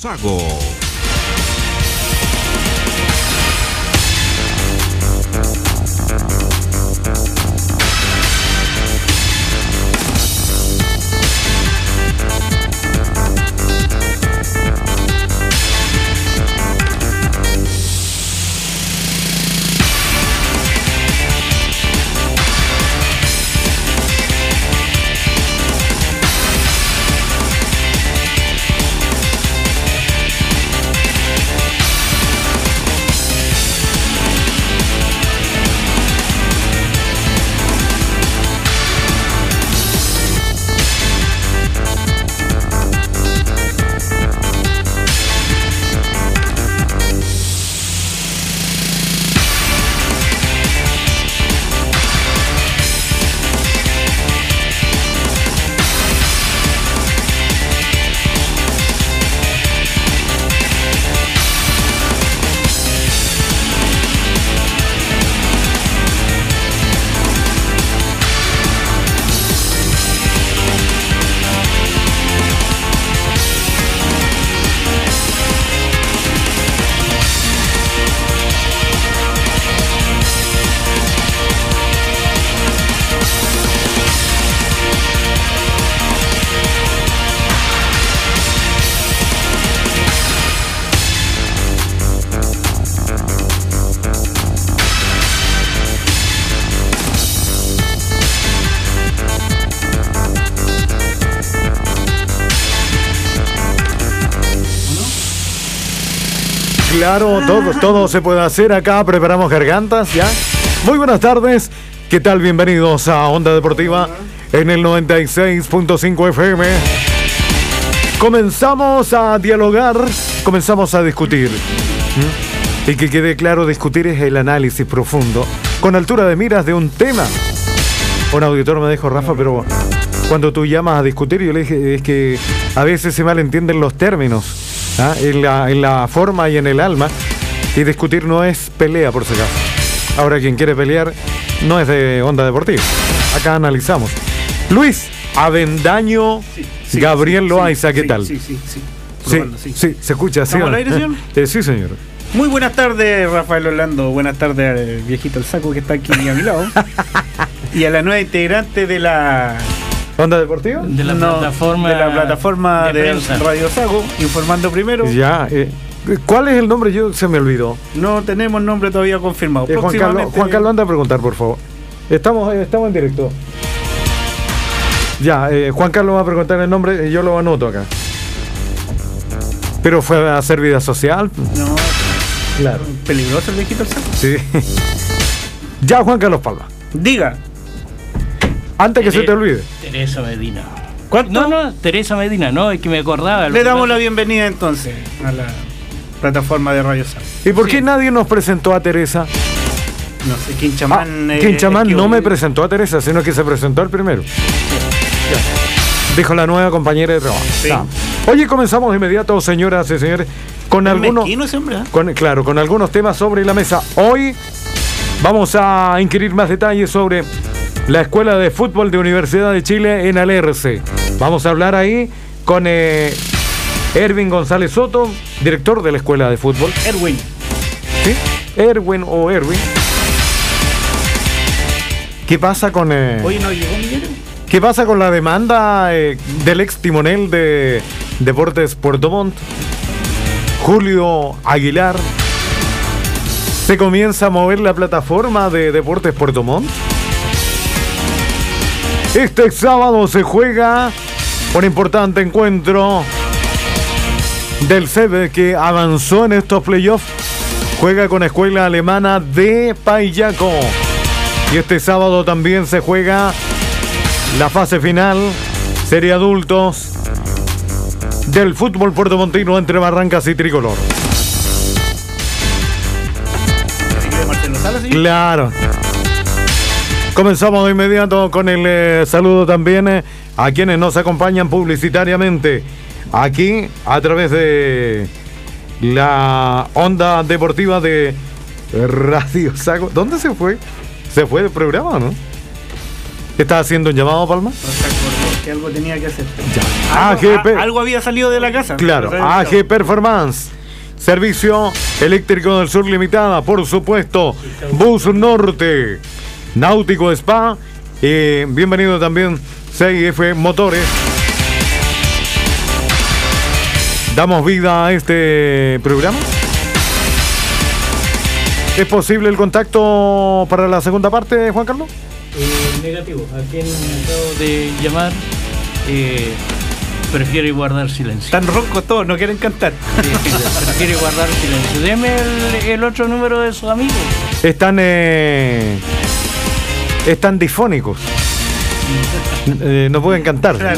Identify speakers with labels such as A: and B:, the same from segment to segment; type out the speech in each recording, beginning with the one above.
A: Sago.
B: Claro, todo se puede hacer acá, preparamos gargantas, ¿ya? Muy buenas tardes, ¿qué tal? Bienvenidos a Onda Deportiva en el 96.5 FM. Comenzamos a dialogar, comenzamos a discutir. Y que quede claro, discutir es el análisis profundo, con altura de miras de un tema. Un auditor me dijo, Rafa, pero cuando tú llamas a discutir, yo le dije, es que a veces se malentienden los términos. En la forma y en el alma, y discutir no es pelea, por si acaso. Ahora quien quiere pelear no es de Onda Deportiva, acá analizamos. Luis Avendaño, sí, Gabriel Loaiza, ¿qué tal?
C: Sí,
B: se escucha así.
C: ¿Estamos al aire, señor?
B: Sí, señor.
C: Muy buenas tardes, Rafael Orlando. Buenas tardes al viejito el saco que está aquí a mi lado. Y a la nueva integrante de la
B: ¿Onda Deportiva?
C: De la plataforma de Radio Sago, informando primero.
B: Ya, ¿cuál es el nombre? Se me olvidó.
C: No tenemos nombre todavía confirmado.
B: Juan Carlos, anda a preguntar, por favor. Estamos en directo. Ya, Juan Carlos va a preguntar el nombre y yo lo anoto acá. ¿Pero fue a hacer vida social?
C: No.
B: Claro.
C: ¿Peligroso el viejito el saco?
B: Sí. Ya, Juan Carlos Palma.
C: Diga.
B: Antes que se te olvide.
D: Teresa Medina.
C: ¿Cuánto?
D: No, Teresa Medina, no, es que me acordaba.
C: Le damos la bienvenida entonces a la plataforma de Radio Sago.
B: ¿Y por qué nadie nos presentó a Teresa?
C: No sé, Quinchamán.
B: Quinchamán no me presentó a Teresa, sino que se presentó al primero. Ya. Dijo la nueva compañera de trabajo.
C: Sí.
B: Oye, comenzamos de inmediato, señoras y señores, con algunos.
C: Ese hombre, ¿eh?
B: Con algunos temas sobre la mesa. Hoy vamos a inquirir más detalles sobre la Escuela de Fútbol de Universidad de Chile en Alerce. Vamos a hablar ahí con Erwin González Soto, director de la Escuela de Fútbol.
C: Erwin.
B: ¿Sí? Erwin. ¿Qué pasa con
C: Hoy no llegó Miguel.
B: ¿Qué pasa con la demanda del ex timonel de Deportes Puerto Montt, Julio Aguilar? ¿Se comienza a mover la plataforma de Deportes Puerto Montt? Este sábado se juega un importante encuentro del CEB que avanzó en estos playoffs. Juega con Escuela Alemana de Payaco. Y este sábado también se juega la fase final, serie adultos, del fútbol puertomontino entre Barrancas y Tricolor. Claro. Comenzamos de inmediato con el saludo también a quienes nos acompañan publicitariamente aquí a través de la onda deportiva de Radio Sago. ¿Dónde se fue? ¿Se fue del programa o no? ¿Estás haciendo un llamado, Palma?
C: que algo tenía que hacer. Algo había salido de la casa.
B: Claro, AG Performance. Servicio Eléctrico del Sur Limitada, por supuesto. Bus Norte. Náutico Spa. Bienvenido también 6F Motores. Damos vida a este programa. ¿Es posible el contacto para la segunda parte, Juan Carlos?
D: Negativo. A quien acabo de llamar prefiere guardar silencio.
C: Están roncos todos, no quieren cantar.
D: Prefiere guardar silencio. Deme el otro número de sus amigos.
B: Están difónicos. No pueden cantar.
C: Claro,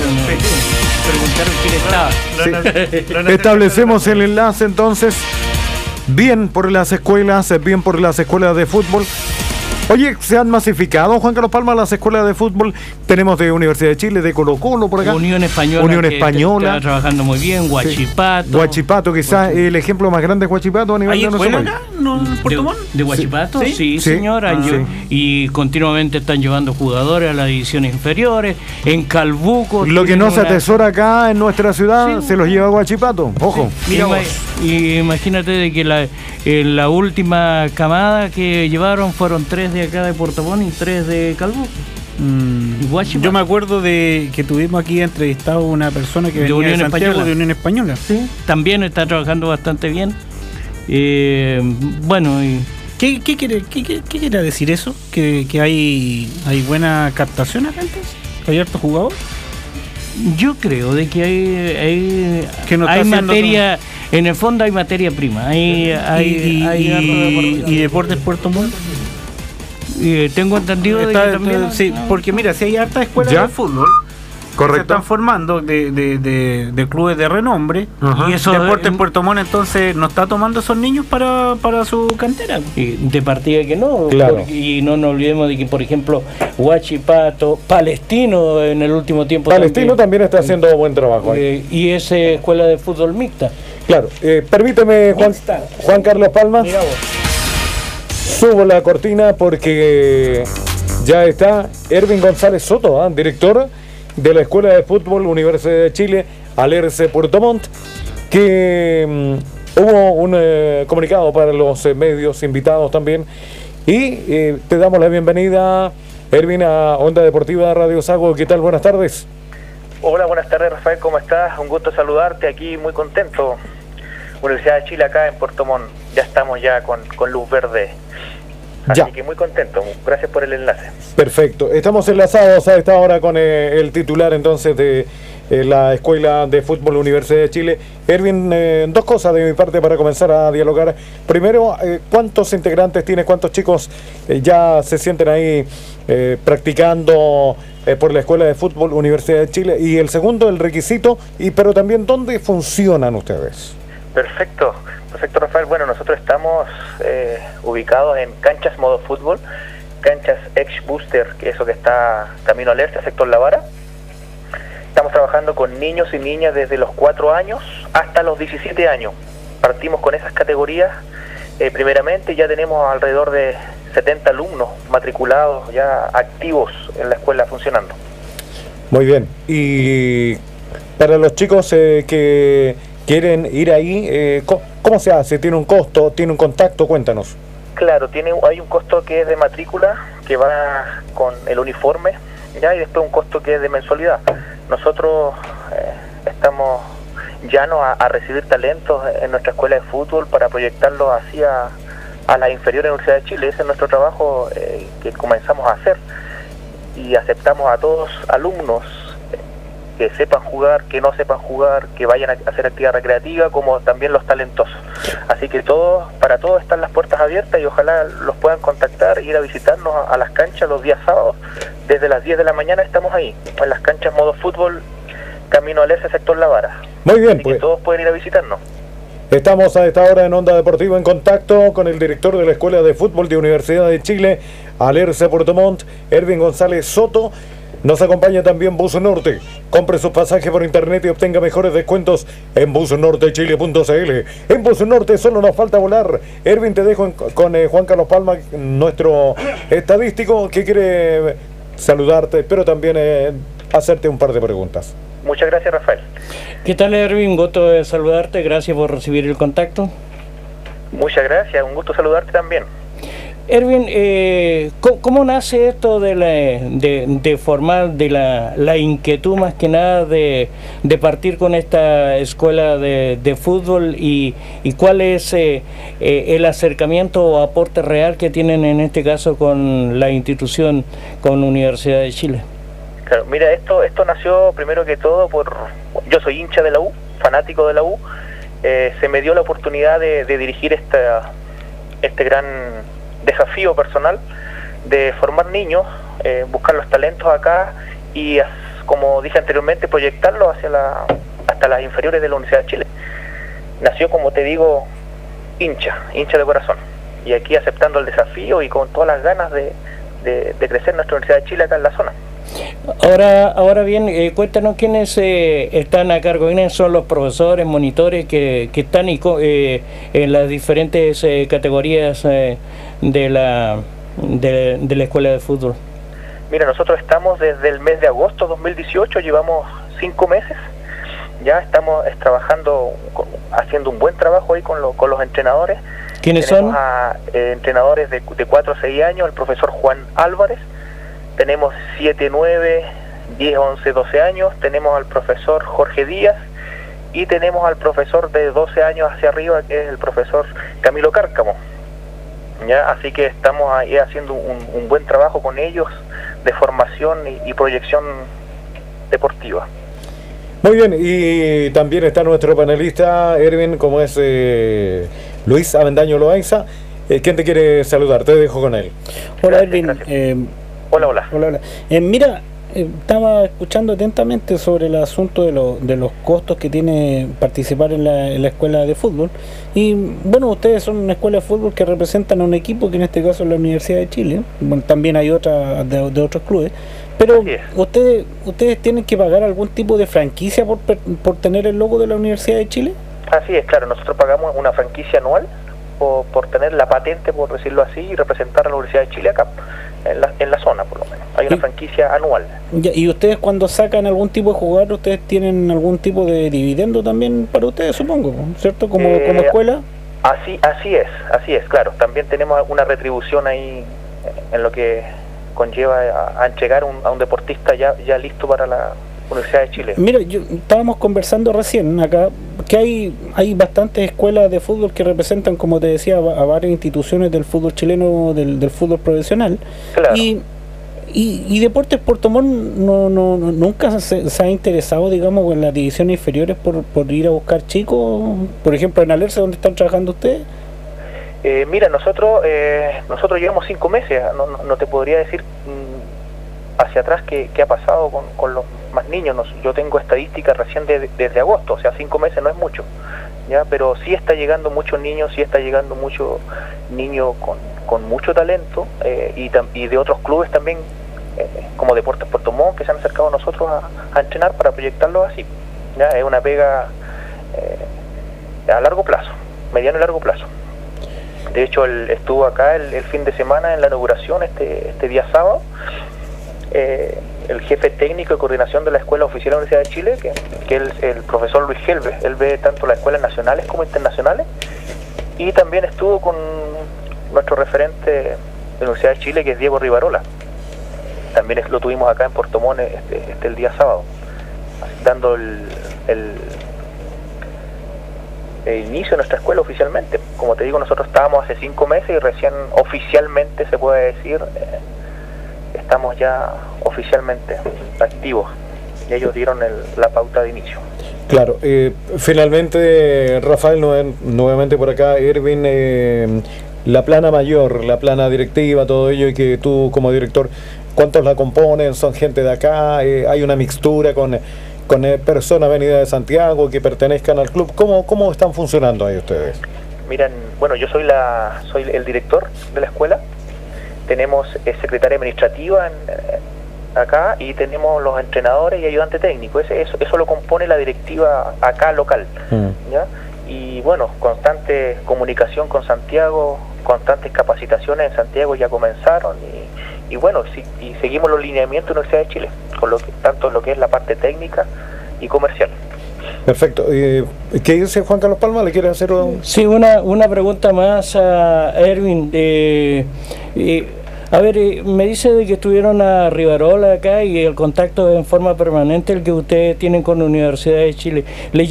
D: Preguntaron quién estaba.
B: Establecemos el enlace entonces. Bien por las escuelas de fútbol. Oye, ¿se han masificado, Juan Carlos Palma, las escuelas de fútbol? Tenemos de Universidad de Chile, de Colo-Colo por acá.
D: Unión Española. Está trabajando muy bien. Huachipato.
B: Sí. Huachipato, quizás el ejemplo más grande es Huachipato a nivel
C: de
B: nacional.
C: ¿Hay escuela acá? ¿No, en Puerto Montt?
D: ¿De Huachipato? Sí,
B: Sí.
D: señora.
B: Sí.
D: Y continuamente están llevando jugadores a las divisiones inferiores. En Calbuco.
B: Lo que no se atesora acá en nuestra ciudad, se los lleva a Huachipato. Ojo.
D: Sí. Imagínate de que la última camada que llevaron fueron 3 de acá de Puerto Montt y 3 de Calbuco.
C: Yo me acuerdo de que tuvimos aquí entrevistado a una persona que venía de Santiago, de Unión Española.
D: Sí, también está trabajando bastante bien. Bueno, y
C: ¿Qué quiere decir eso? ¿Que hay buena captación acá entonces? ¿Hay harto jugador?
D: Yo creo de que hay
C: no
D: materia, en el fondo hay materia prima.
C: ¿Y Deportes Puerto Montt?
D: Tengo entendido de que también...
C: Sí, porque mira, si hay hartas escuelas de fútbol,
B: correcto,
C: se están formando de clubes de renombre.
B: Ajá.
C: Y eso Deportes Puerto Montt entonces no está tomando esos niños para su cantera.
D: De partida que no,
B: claro.
D: Y no nos olvidemos de que, por ejemplo, Huachipato, Palestino en el último tiempo
B: también está haciendo buen trabajo ahí.
D: Y es escuela de fútbol mixta.
B: Claro, permíteme, Juan Carlos Palma.
D: Mira vos.
B: Subo la cortina porque ya está Ervin González Soto, director de la Escuela de Fútbol Universidad de Chile, Alerce Puerto Montt, que hubo un comunicado para los medios invitados también. Y te damos la bienvenida, Ervin, a Onda Deportiva Radio Sago. ¿Qué tal? Buenas tardes.
A: Hola, buenas tardes, Rafael, ¿cómo estás? Un gusto saludarte aquí, muy contento. Universidad de Chile acá en Puerto Montt, ya estamos ya con luz verde. Así que muy contento, gracias por el enlace.
B: Perfecto, estamos enlazados a esta hora con el titular entonces de la Escuela de Fútbol Universidad de Chile. Ervin, dos cosas de mi parte para comenzar a dialogar. Primero, ¿cuántos integrantes tienes? ¿Cuántos chicos ya se sienten ahí practicando por la Escuela de Fútbol Universidad de Chile? Y el segundo, el requisito, pero también ¿dónde funcionan ustedes?
A: Perfecto, Rafael. Bueno, nosotros estamos ubicados en canchas modo fútbol, canchas Ex Booster, que es eso que está Camino Alerce, sector La Vara. Estamos trabajando con niños y niñas desde los 4 años hasta los 17 años. Partimos con esas categorías. Primeramente ya tenemos alrededor de 70 alumnos matriculados, ya activos en la escuela funcionando.
B: Muy bien. Y para los chicos que quieren ir ahí, ¿cómo se hace? ¿Tiene un costo? ¿Tiene un contacto? Cuéntanos.
A: Claro, hay un costo que es de matrícula, que va con el uniforme, ya, y después un costo que es de mensualidad. Nosotros estamos llanos a recibir talentos en nuestra escuela de fútbol para proyectarlos hacia a la inferior Universidad de Chile. Ese es nuestro trabajo que comenzamos a hacer, y aceptamos a todos alumnos que sepan jugar, que no sepan jugar, que vayan a hacer actividad recreativa, como también los talentosos. Así que para todos están las puertas abiertas, y ojalá los puedan contactar, ir a visitarnos a las canchas los días sábados. Desde las 10 de la mañana estamos ahí, en las canchas modo fútbol, Camino Alerce, sector La Vara.
B: Muy bien,
A: así que todos pueden ir a visitarnos.
B: Estamos a esta hora en Onda Deportiva en contacto con el director de la Escuela de Fútbol de Universidad de Chile, Alerce Puerto Montt, Ervin González Soto. Nos acompaña también Bus Norte. Compre sus pasajes por internet y obtenga mejores descuentos en busnortechile.cl. En Bus Norte solo nos falta volar. Ervin, te dejo con Juan Carlos Palma, nuestro estadístico, que quiere saludarte, pero también hacerte un par de preguntas.
A: Muchas gracias, Rafael.
D: ¿Qué tal, Erwin? Gusto de saludarte, gracias por recibir el contacto.
A: Muchas gracias, un gusto saludarte también.
D: Erwin, ¿cómo nace esto de formar, de la inquietud más que nada de partir con esta escuela de fútbol y cuál es el acercamiento o aporte real que tienen en este caso con la institución, con Universidad de Chile?
A: Claro, mira, esto nació primero que todo yo soy hincha de la U, fanático de la U, se me dio la oportunidad de dirigir este gran desafío personal de formar niños, buscar los talentos acá y, como dije anteriormente, proyectarlos hasta las inferiores de la Universidad de Chile. Nació, como te digo, hincha de corazón, y aquí aceptando el desafío y con todas las ganas de crecer nuestra Universidad de Chile acá en la zona.
D: Ahora bien, cuéntanos quiénes están a cargo, quiénes son los profesores, monitores que están en las diferentes categorías de la escuela de fútbol.
A: Mira, nosotros estamos desde el mes de agosto 2018, llevamos 5 meses, ya estamos trabajando, haciendo un buen trabajo ahí con los entrenadores.
D: ¿Quiénes
A: Tenemos
D: son?
A: a entrenadores de 4 a 6 años, el profesor Juan Álvarez. Tenemos 7, 9, 10, 11, 12 años, tenemos al profesor Jorge Díaz y tenemos al profesor de 12 años hacia arriba, que es el profesor Camilo Cárcamo. ¿Ya? Así que estamos ahí haciendo un buen trabajo con ellos de formación y proyección deportiva.
B: Muy bien, y también está nuestro panelista, Erwin, como es Luis Avendaño Loaiza. ¿Quién te quiere saludar? Te dejo con él.
E: Hola,
A: Gracias,
E: Erwin.
A: Hola.
E: Mira, estaba escuchando atentamente sobre el asunto de los costos que tiene participar en la escuela de fútbol. Y bueno, ustedes son una escuela de fútbol que representan a un equipo, que en este caso es la Universidad de Chile. Bueno, también hay otra de otros clubes. Pero ustedes tienen que pagar algún tipo de franquicia por tener el logo de la Universidad de Chile.
A: Así es, claro, nosotros pagamos una franquicia anual por tener la patente, por decirlo así, y representar a la Universidad de Chile acá, en la zona por lo menos. Hay una franquicia anual.
E: ¿Y ustedes cuando sacan algún tipo de jugador, ustedes tienen algún tipo de dividendo también para ustedes, supongo, ¿cierto? Como escuela. Así
A: es, claro. También tenemos una retribución ahí en lo que conlleva a entregar a un deportista ya listo para la Universidad de Chile.
E: Mira, estábamos conversando recién acá que hay bastantes escuelas de fútbol que representan, como te decía, a varias instituciones del fútbol chileno, del fútbol profesional.
A: Claro.
E: Y Deportes Puerto Montt nunca se ha interesado, digamos, en las divisiones inferiores por ir a buscar chicos, por ejemplo en Alerce, donde están trabajando ustedes.
A: Mira, nosotros llevamos 5 meses, no te podría decir hacia atrás qué ha pasado con los más niños. Yo tengo estadísticas recién desde agosto, o sea, 5 meses no es mucho, ya, pero sí está llegando muchos niños, con mucho talento, y de otros clubes también, como Deportes Puerto Montt, que se han acercado a nosotros a entrenar para proyectarlos así. Ya, es una pega a largo plazo, mediano y largo plazo. De hecho, él estuvo acá el fin de semana en la inauguración, este día sábado, el jefe técnico de coordinación de la Escuela Oficial de la Universidad de Chile, que es el profesor Luis Gelbe. Él ve tanto las escuelas nacionales como internacionales, y también estuvo con nuestro referente de la Universidad de Chile, que es Diego Rivarola. También lo tuvimos acá en Puerto Montt el día sábado, dando el inicio de nuestra escuela oficialmente. Como te digo, nosotros estábamos hace 5 meses y recién oficialmente, se puede decir, estamos ya oficialmente activos, y ellos dieron la pauta de inicio.
B: Claro, finalmente, Rafael, nuevamente por acá, Erwin, la plana mayor, la plana directiva, todo ello, y que tú como director, ¿cuántos la componen? ¿Son gente de acá? ¿Hay una mixtura con personas venidas de Santiago que pertenezcan al club? ¿Cómo están funcionando ahí ustedes?
A: Miren, bueno, yo soy el director de la escuela. Tenemos secretaria administrativa acá, y tenemos los entrenadores y ayudante técnico. Eso lo compone la directiva acá local. ¿Ya? Y bueno, constante comunicación con Santiago, constantes capacitaciones en Santiago ya comenzaron y bueno, y seguimos los lineamientos de la Universidad de Chile, tanto lo que es la parte técnica y comercial.
B: Perfecto. ¿Qué dice Juan Carlos Palma? ¿Le quiere hacer un...?
D: Sí, una pregunta más a Erwin. A ver, me dice de que estuvieron a Rivarola acá y el contacto en forma permanente el que ustedes tienen con la Universidad de Chile.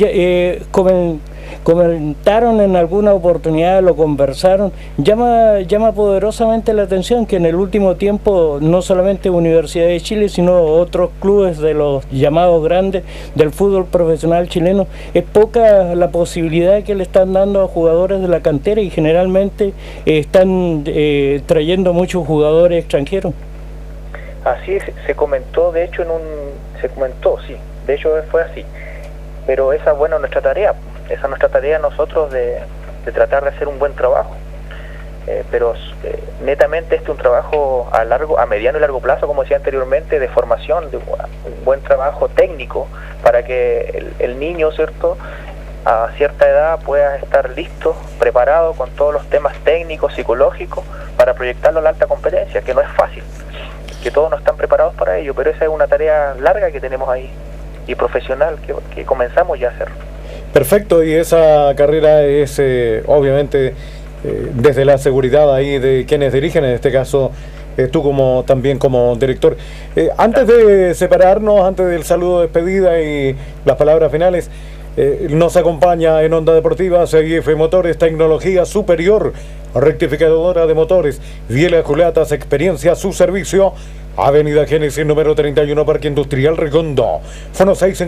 D: Comentaron en alguna oportunidad, lo conversaron, llama poderosamente la atención que en el último tiempo no solamente Universidad de Chile, sino otros clubes de los llamados grandes del fútbol profesional chileno, es poca la posibilidad que le están dando a jugadores de la cantera y generalmente están trayendo muchos jugadores extranjeros.
A: Así es, se comentó, de hecho, sí, de hecho fue así, pero esa es bueno nuestra tarea. Esa es nuestra tarea nosotros de tratar de hacer un buen trabajo, pero netamente este es un trabajo a mediano y largo plazo, como decía anteriormente, de formación, de un buen trabajo técnico para que el niño, ¿cierto?, a cierta edad pueda estar listo, preparado con todos los temas técnicos, psicológicos, para proyectarlo a la alta competencia, que no es fácil, que todos no están preparados para ello, pero esa es una tarea larga que tenemos ahí y profesional que comenzamos ya a hacer.
B: Perfecto, y esa carrera es obviamente desde la seguridad ahí de quienes dirigen, en este caso tú también como director. Antes de separarnos, antes del saludo de despedida y las palabras finales, nos acompaña en Onda Deportiva CIF Motores, tecnología superior, rectificadora de motores, bielas, culatas, experiencia a su servicio. Avenida Génesis número 31, Parque Industrial Recondo, fono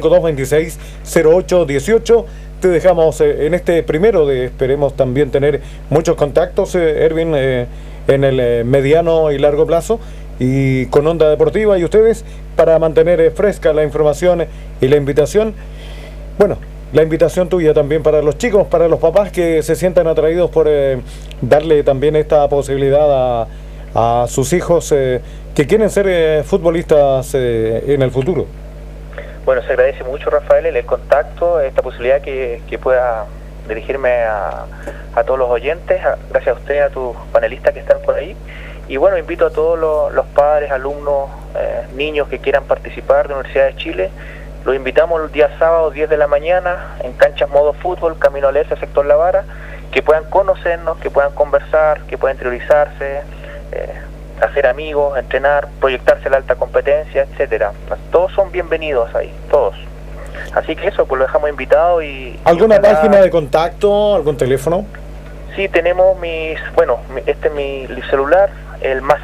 B: 652-26-0818. Te dejamos en este primero esperemos también tener muchos contactos, Erwin, en el mediano y largo plazo, y con Onda Deportiva y ustedes, para mantener fresca la información y la invitación. Bueno, la invitación tuya también para los chicos, para los papás que se sientan atraídos por darle también esta posibilidad a sus hijos que quieren ser futbolistas en el futuro.
A: Bueno, se agradece mucho, Rafael, el contacto, esta posibilidad que pueda dirigirme a todos los oyentes, gracias a usted, a tus panelistas que están por ahí. Y bueno, invito a todos los padres, alumnos, niños que quieran participar de la Universidad de Chile. Los invitamos el día sábado 10 de la mañana en Canchas Modo Fútbol, Camino al Este, sector La Vara, que puedan conocernos, que puedan conversar, que puedan interiorizarse, hacer amigos, entrenar, proyectarse a la alta competencia, etcétera. Todos son bienvenidos ahí, todos. Así que eso, pues lo dejamos invitado.
B: ¿Alguna página de contacto, algún teléfono?
A: Sí, tenemos este es mi celular, el más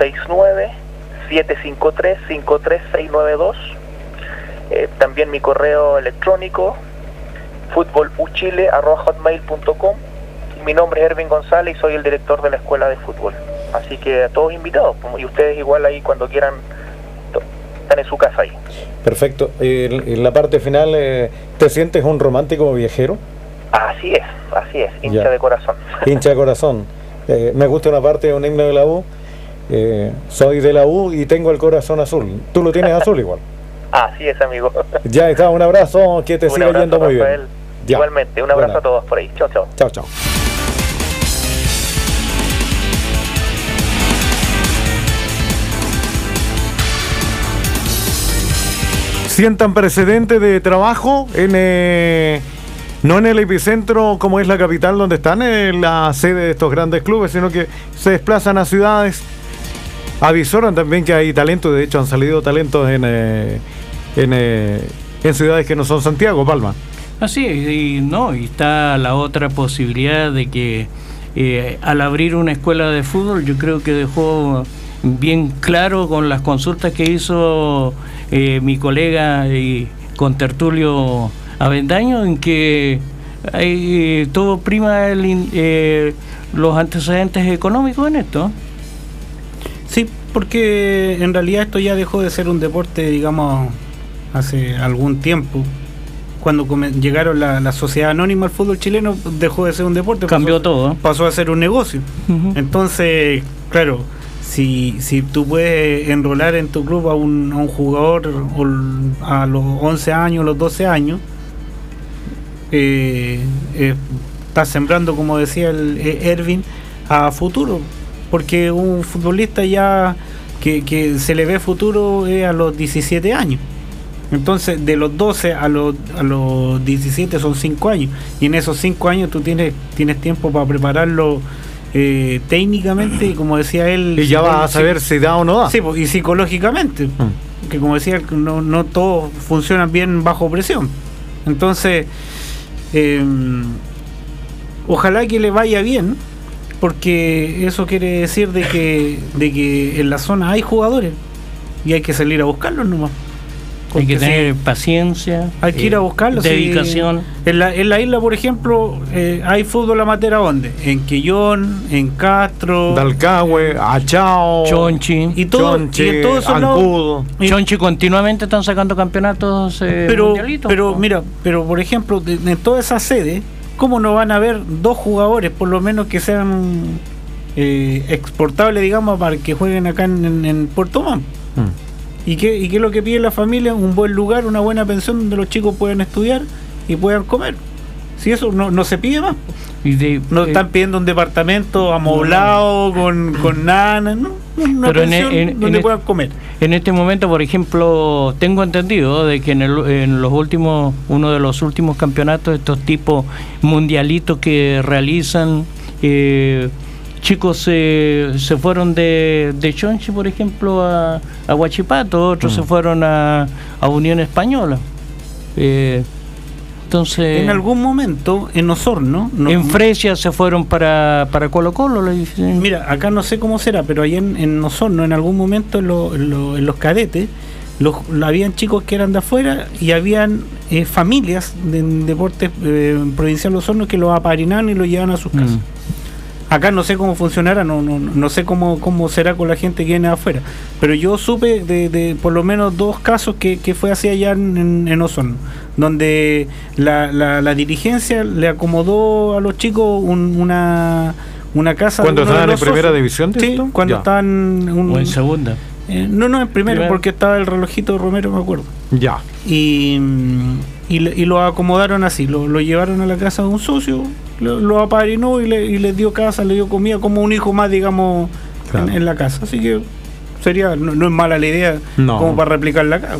A: 569-753-53692. También mi correo electrónico, futboluchile@hotmail.com. Mi nombre es Erwin González y soy el director de la Escuela de Fútbol. Así que a todos invitados, y ustedes igual ahí cuando quieran, están en su casa ahí.
B: Perfecto. En la parte final, ¿te sientes un romántico viajero?
A: Así es, hincha de corazón.
B: Hincha de corazón. Me gusta una parte de un himno de la U. Soy de la U y tengo el corazón azul. ¿Tú lo tienes azul igual?
A: Así es, amigo.
B: Ya está, un abrazo, que te siga yendo muy bien.
A: Ya. Igualmente, un abrazo a todos por ahí. Chao, chao.
B: Chao, chao. ¿Sientan precedente de trabajo no en el epicentro como es la capital donde están en la sede de estos grandes clubes, sino que se desplazan a ciudades? Avisoran también que hay talento, de hecho han salido talentos en ciudades que no son Santiago, Palma.
D: Así es, y está la otra posibilidad de que al abrir una escuela de fútbol, yo creo que dejó bien claro con las consultas que hizo mi colega y contertulio Avendaño, en que todo prima los antecedentes económicos en esto.
E: Sí, porque en realidad esto ya dejó de ser un deporte, digamos, hace algún tiempo. Cuando llegaron la sociedad anónima al fútbol chileno, dejó de ser un deporte.
D: Cambió todo.
E: Pasó a ser un negocio. Uh-huh. Entonces, claro, si tú puedes enrolar en tu club a un jugador a los 11 años, los 12 años, estás sembrando, como decía el Erwin,
C: a futuro, porque un futbolista ya que se le ve futuro es a los 17 años. Entonces, de los 12 a los 17 son 5 años. Y en esos 5 años tú tienes tiempo para prepararlo técnicamente, y como decía él...
B: Y ya vas a saber si da o no da.
C: Sí, y psicológicamente. Que como decía, no todos funcionan bien bajo presión. Entonces, ojalá que le vaya bien, porque eso quiere decir de que en la zona hay jugadores y hay que salir a buscarlos nomás.
D: Hay que tener paciencia,
C: hay que ir a buscarlos,
D: dedicación.
C: En la isla, por ejemplo, hay fútbol amateur. ¿A dónde? En Quillón, en Castro,
B: Dalcahue, Achao,
D: Chonchi,
C: y todos esos
B: Ancudo.
D: Chonchi continuamente están sacando campeonatos mundialitos.
C: Pero por ejemplo, en toda esa sede, ¿cómo no van a haber 2 jugadores, por lo menos que sean exportables, digamos, para que jueguen acá en Puerto Montt? ¿Y qué es lo que pide la familia? Un buen lugar, una buena pensión donde los chicos puedan estudiar y puedan comer. Si eso no se pide más. No están pidiendo un departamento amoblado con nada, ¿no? Una pensión donde puedan comer.
D: En este momento, por ejemplo, tengo entendido de que en los últimos, uno de los últimos campeonatos, estos tipos mundialitos que realizan, chicos se fueron de Chonchi, por ejemplo, a Huachipato, otros se fueron a Unión Española. Entonces,
C: en algún momento en Osorno,
D: en Fresia se fueron para Colo Colo.
C: Mira, acá no sé cómo será, pero allá en Osorno, en algún momento en los cadetes, habían chicos que eran de afuera y habían familias de deportes provincial Osorno que los apadrinaban y los llevaban a sus casas. Acá no sé cómo funcionará, no sé cómo será con la gente que viene de afuera, pero yo supe de por lo menos 2 casos que fue así allá en Osorno, donde la dirigencia le acomodó a los chicos una casa.
B: ¿Cuando estaban en primera división?
C: Sí, cuando estaban...
D: ¿O en segunda?
C: No, en primera, porque estaba el relojito Romero, me acuerdo.
B: Ya.
C: Y lo acomodaron así, lo llevaron a la casa de un socio, lo apadrinó y les dio casa, le dio comida, como un hijo más, digamos, claro, en la casa. Así que no es mala la idea, como para replicarla acá.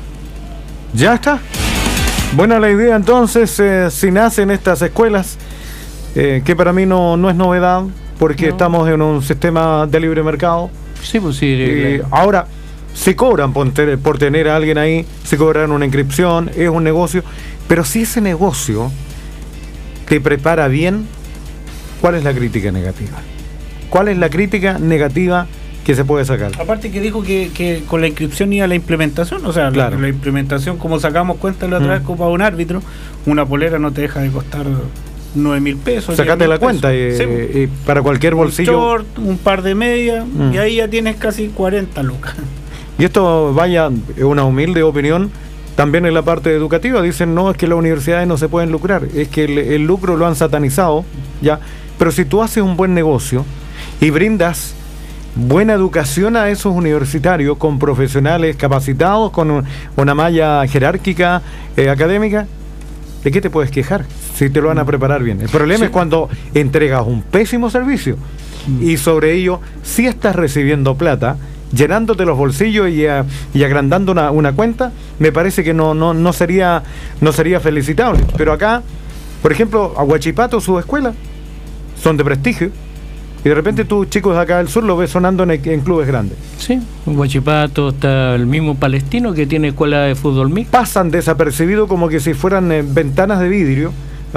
B: Ya está. Buena la idea entonces, si nacen estas escuelas, que para mí no es novedad, porque estamos en un sistema de libre mercado.
D: Sí, pues sí.
B: Ahora, se cobran por tener a alguien ahí, se cobran una inscripción, es un negocio, pero si ese negocio te prepara bien, ¿cuál es la crítica negativa? ¿Cuál es la crítica negativa que se puede sacar?
C: Aparte que dijo que con la inscripción iba la implementación, o sea, claro, la implementación, como sacamos cuenta la otra vez para un árbitro, una polera no te deja de costar 9.000 pesos.
B: Sacate la cuenta y para cualquier bolsillo.
C: Un short, un par de medias, y ahí ya tienes casi 40 lucas.
B: Y esto, vaya, una humilde opinión, también en la parte educativa, dicen, no, es que las universidades no se pueden lucrar, es que el lucro lo han satanizado, ¿ya? Pero si tú haces un buen negocio y brindas buena educación a esos universitarios con profesionales capacitados, con una malla jerárquica, académica, ¿de qué te puedes quejar si te lo van a preparar bien? El problema es cuando entregas un pésimo servicio y sobre ello sí estás recibiendo plata, llenándote los bolsillos y agrandando una cuenta. Me parece que no sería felicitable. Pero acá, por ejemplo, a Huachipato, sus escuelas son de prestigio, y de repente tus chicos de acá del sur los ves sonando en clubes grandes.
D: Sí, en Huachipato está el mismo Palestino que tiene escuela de fútbol mixto.
B: Pasan desapercibidos como que si fueran ventanas de vidrio,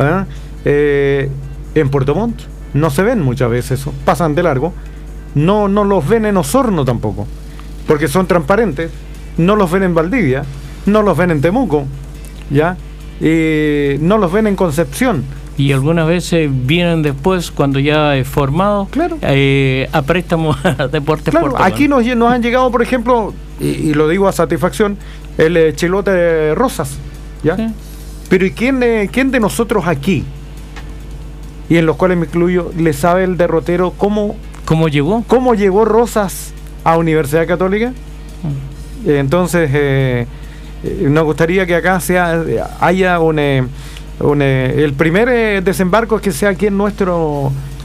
B: en Puerto Montt no se ven muchas veces eso, pasan de largo. No los ven en Osorno tampoco, porque son transparentes. No los ven en Valdivia, no los ven en Temuco, ¿ya? No los ven en Concepción.
D: Y algunas veces vienen después, cuando ya es formado,
B: claro,
D: a préstamos a Deportes
B: claro,
D: Puerto.
B: Aquí nos han llegado, por ejemplo, y lo digo a satisfacción, el Chilote Rosas, ¿ya? Sí. Pero ¿y quién de nosotros aquí, y en los cuales me incluyo, le sabe el derrotero cómo llegó? ¿Cómo llegó Rosas a Universidad Católica? Entonces, nos gustaría que acá haya el primer desembarco, es que sea aquí en nuestro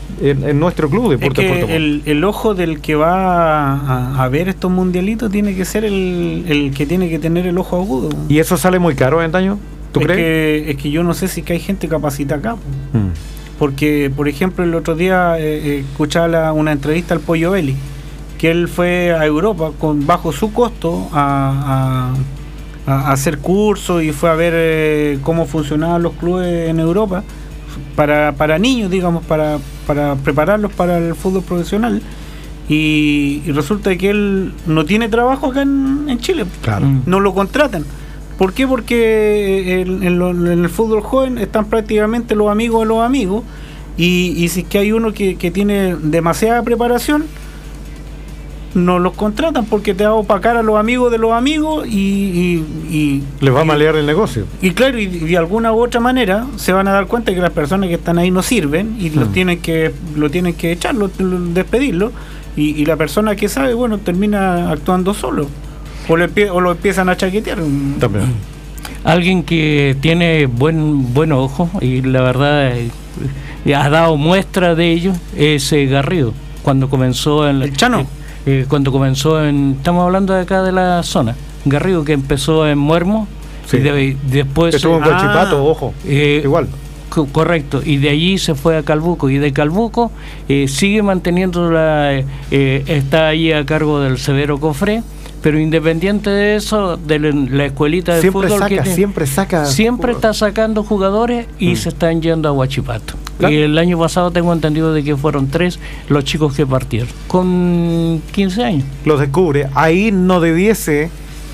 B: en nuestro club
C: Es
B: Deportes Puerto
C: que
B: Montt.
C: el ojo del que va a ver estos mundialitos tiene que ser el que tiene que tener el ojo agudo.
B: ¿Y eso sale muy caro, Antaño? ¿Tú crees?
C: Es que yo no sé si que hay gente capacitada acá.
B: Mm.
C: Porque, por ejemplo, el otro día escuchaba una entrevista al Pollo Belli, que él fue a Europa bajo su costo a hacer cursos y fue a ver cómo funcionaban los clubes en Europa para niños, digamos, para prepararlos para el fútbol profesional. Y resulta que él no tiene trabajo acá en Chile.
B: Claro.
C: No lo contratan. ¿Por qué? Porque en el fútbol joven están prácticamente los amigos de los amigos, y si es que hay uno que tiene demasiada preparación, no los contratan porque te va a opacar a los amigos de los amigos y
B: Les va a malear el negocio.
C: y claro, y de alguna u otra manera se van a dar cuenta que las personas que están ahí no sirven y lo tienen que echar, despedirlo, y la persona que sabe, bueno, termina actuando solo. O lo empiezan a chaquetear.
B: También.
D: Alguien que tiene buen ojo y la verdad ha dado muestra de ello es Garrido. Cuando comenzó en
C: El Chano.
D: Cuando comenzó estamos hablando de acá de la zona. Garrido, que empezó en Muermo,
B: Sí.
D: y después
B: Estuvo en Guachipato, ojo. Igual.
D: Correcto, y de allí se fue a Calbuco, y de Calbuco sigue manteniendo está ahí a cargo del Severo Cofré, pero independiente de eso, de la escuelita de
B: Siempre
D: fútbol
B: saca,
D: que siempre está sacando jugadores y se están yendo a Huachipato.
B: Claro.
D: Y el año pasado tengo entendido de que fueron 3 los chicos que partieron con 15 años.
B: Los descubre. Ahí no debiese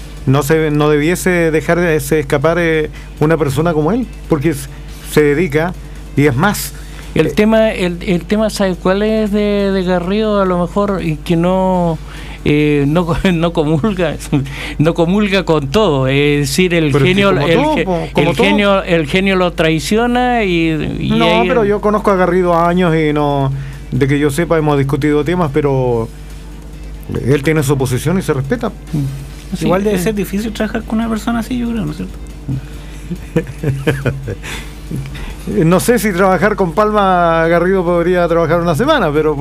B: dejarse escapar una persona como él, porque se dedica, y es más.
D: El tema, ¿sabes cuál es de Garrido? A lo mejor que no comulga con todo, es decir, el
B: Pero
D: genio
B: como todo.
D: el genio lo traiciona y
B: No,
D: ahí,
B: pero yo conozco a Garrido años y no, de que yo sepa, hemos discutido temas, pero él tiene su posición y se respeta.
D: sí,
C: Igual debe ser difícil trabajar con una persona así, yo creo, ¿no es cierto?
B: No sé si trabajar con Palma Garrido podría trabajar una semana, pero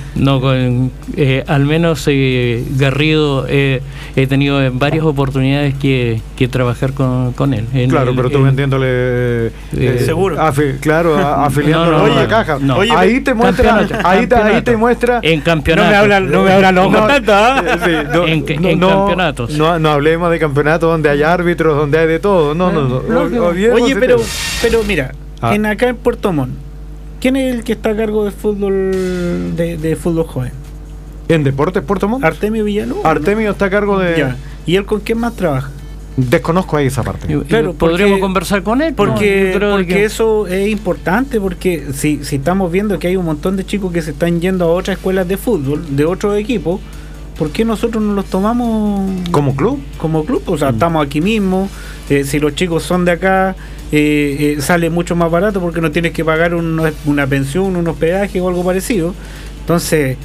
D: al menos Garrido he tenido varias oportunidades que trabajar con él.
B: Claro, pero tú vendiéndole
C: seguro.
B: afiliándolo
D: No,
B: a la
D: no,
B: caja.
D: no.
B: Oye, ahí te muestra, ahí te muestra.
D: En campeonato.
C: No me hablan los contactos,
D: En campeonatos.
B: No hablemos de campeonatos donde hay árbitros, donde hay de todo. No.
C: Oye, pero mira, acá en Puerto Montt, ¿quién es el que está a cargo del fútbol de fútbol joven?
B: ¿En Deportes Puerto Montt?
C: Artemio Villalobos.
B: Artemio está a cargo de...
C: Ya. ¿Y él con quién más trabaja?
B: Desconozco ahí esa parte.
C: Claro,
D: podríamos conversar con él.
C: Porque eso es importante, porque si estamos viendo que hay un montón de chicos que se están yendo a otras escuelas de fútbol, de otros equipos, ¿por qué nosotros no los tomamos
B: ¿Como club?
C: como club? O sea, estamos aquí mismo, si los chicos son de acá, sale mucho más barato porque no tienes que pagar una pensión, un hospedaje o algo parecido. Entonces,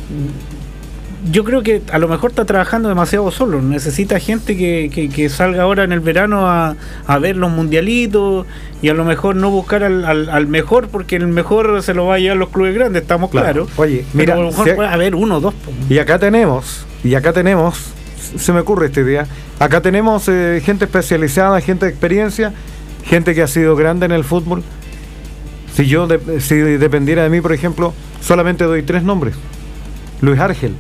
C: yo creo que a lo mejor está trabajando demasiado solo. Necesita gente que salga ahora en el verano a ver los mundialitos, y a lo mejor no buscar al mejor, porque el mejor se lo va a llevar los clubes grandes, estamos claros.
B: Oye,
C: pero
B: mira,
C: a lo mejor puede haber uno o dos.
B: y acá tenemos, se me ocurre esta idea, acá tenemos gente especializada, gente de experiencia, gente que ha sido grande en el fútbol. Si dependiera de mí, por ejemplo, solamente doy 3 nombres: Luis Argel,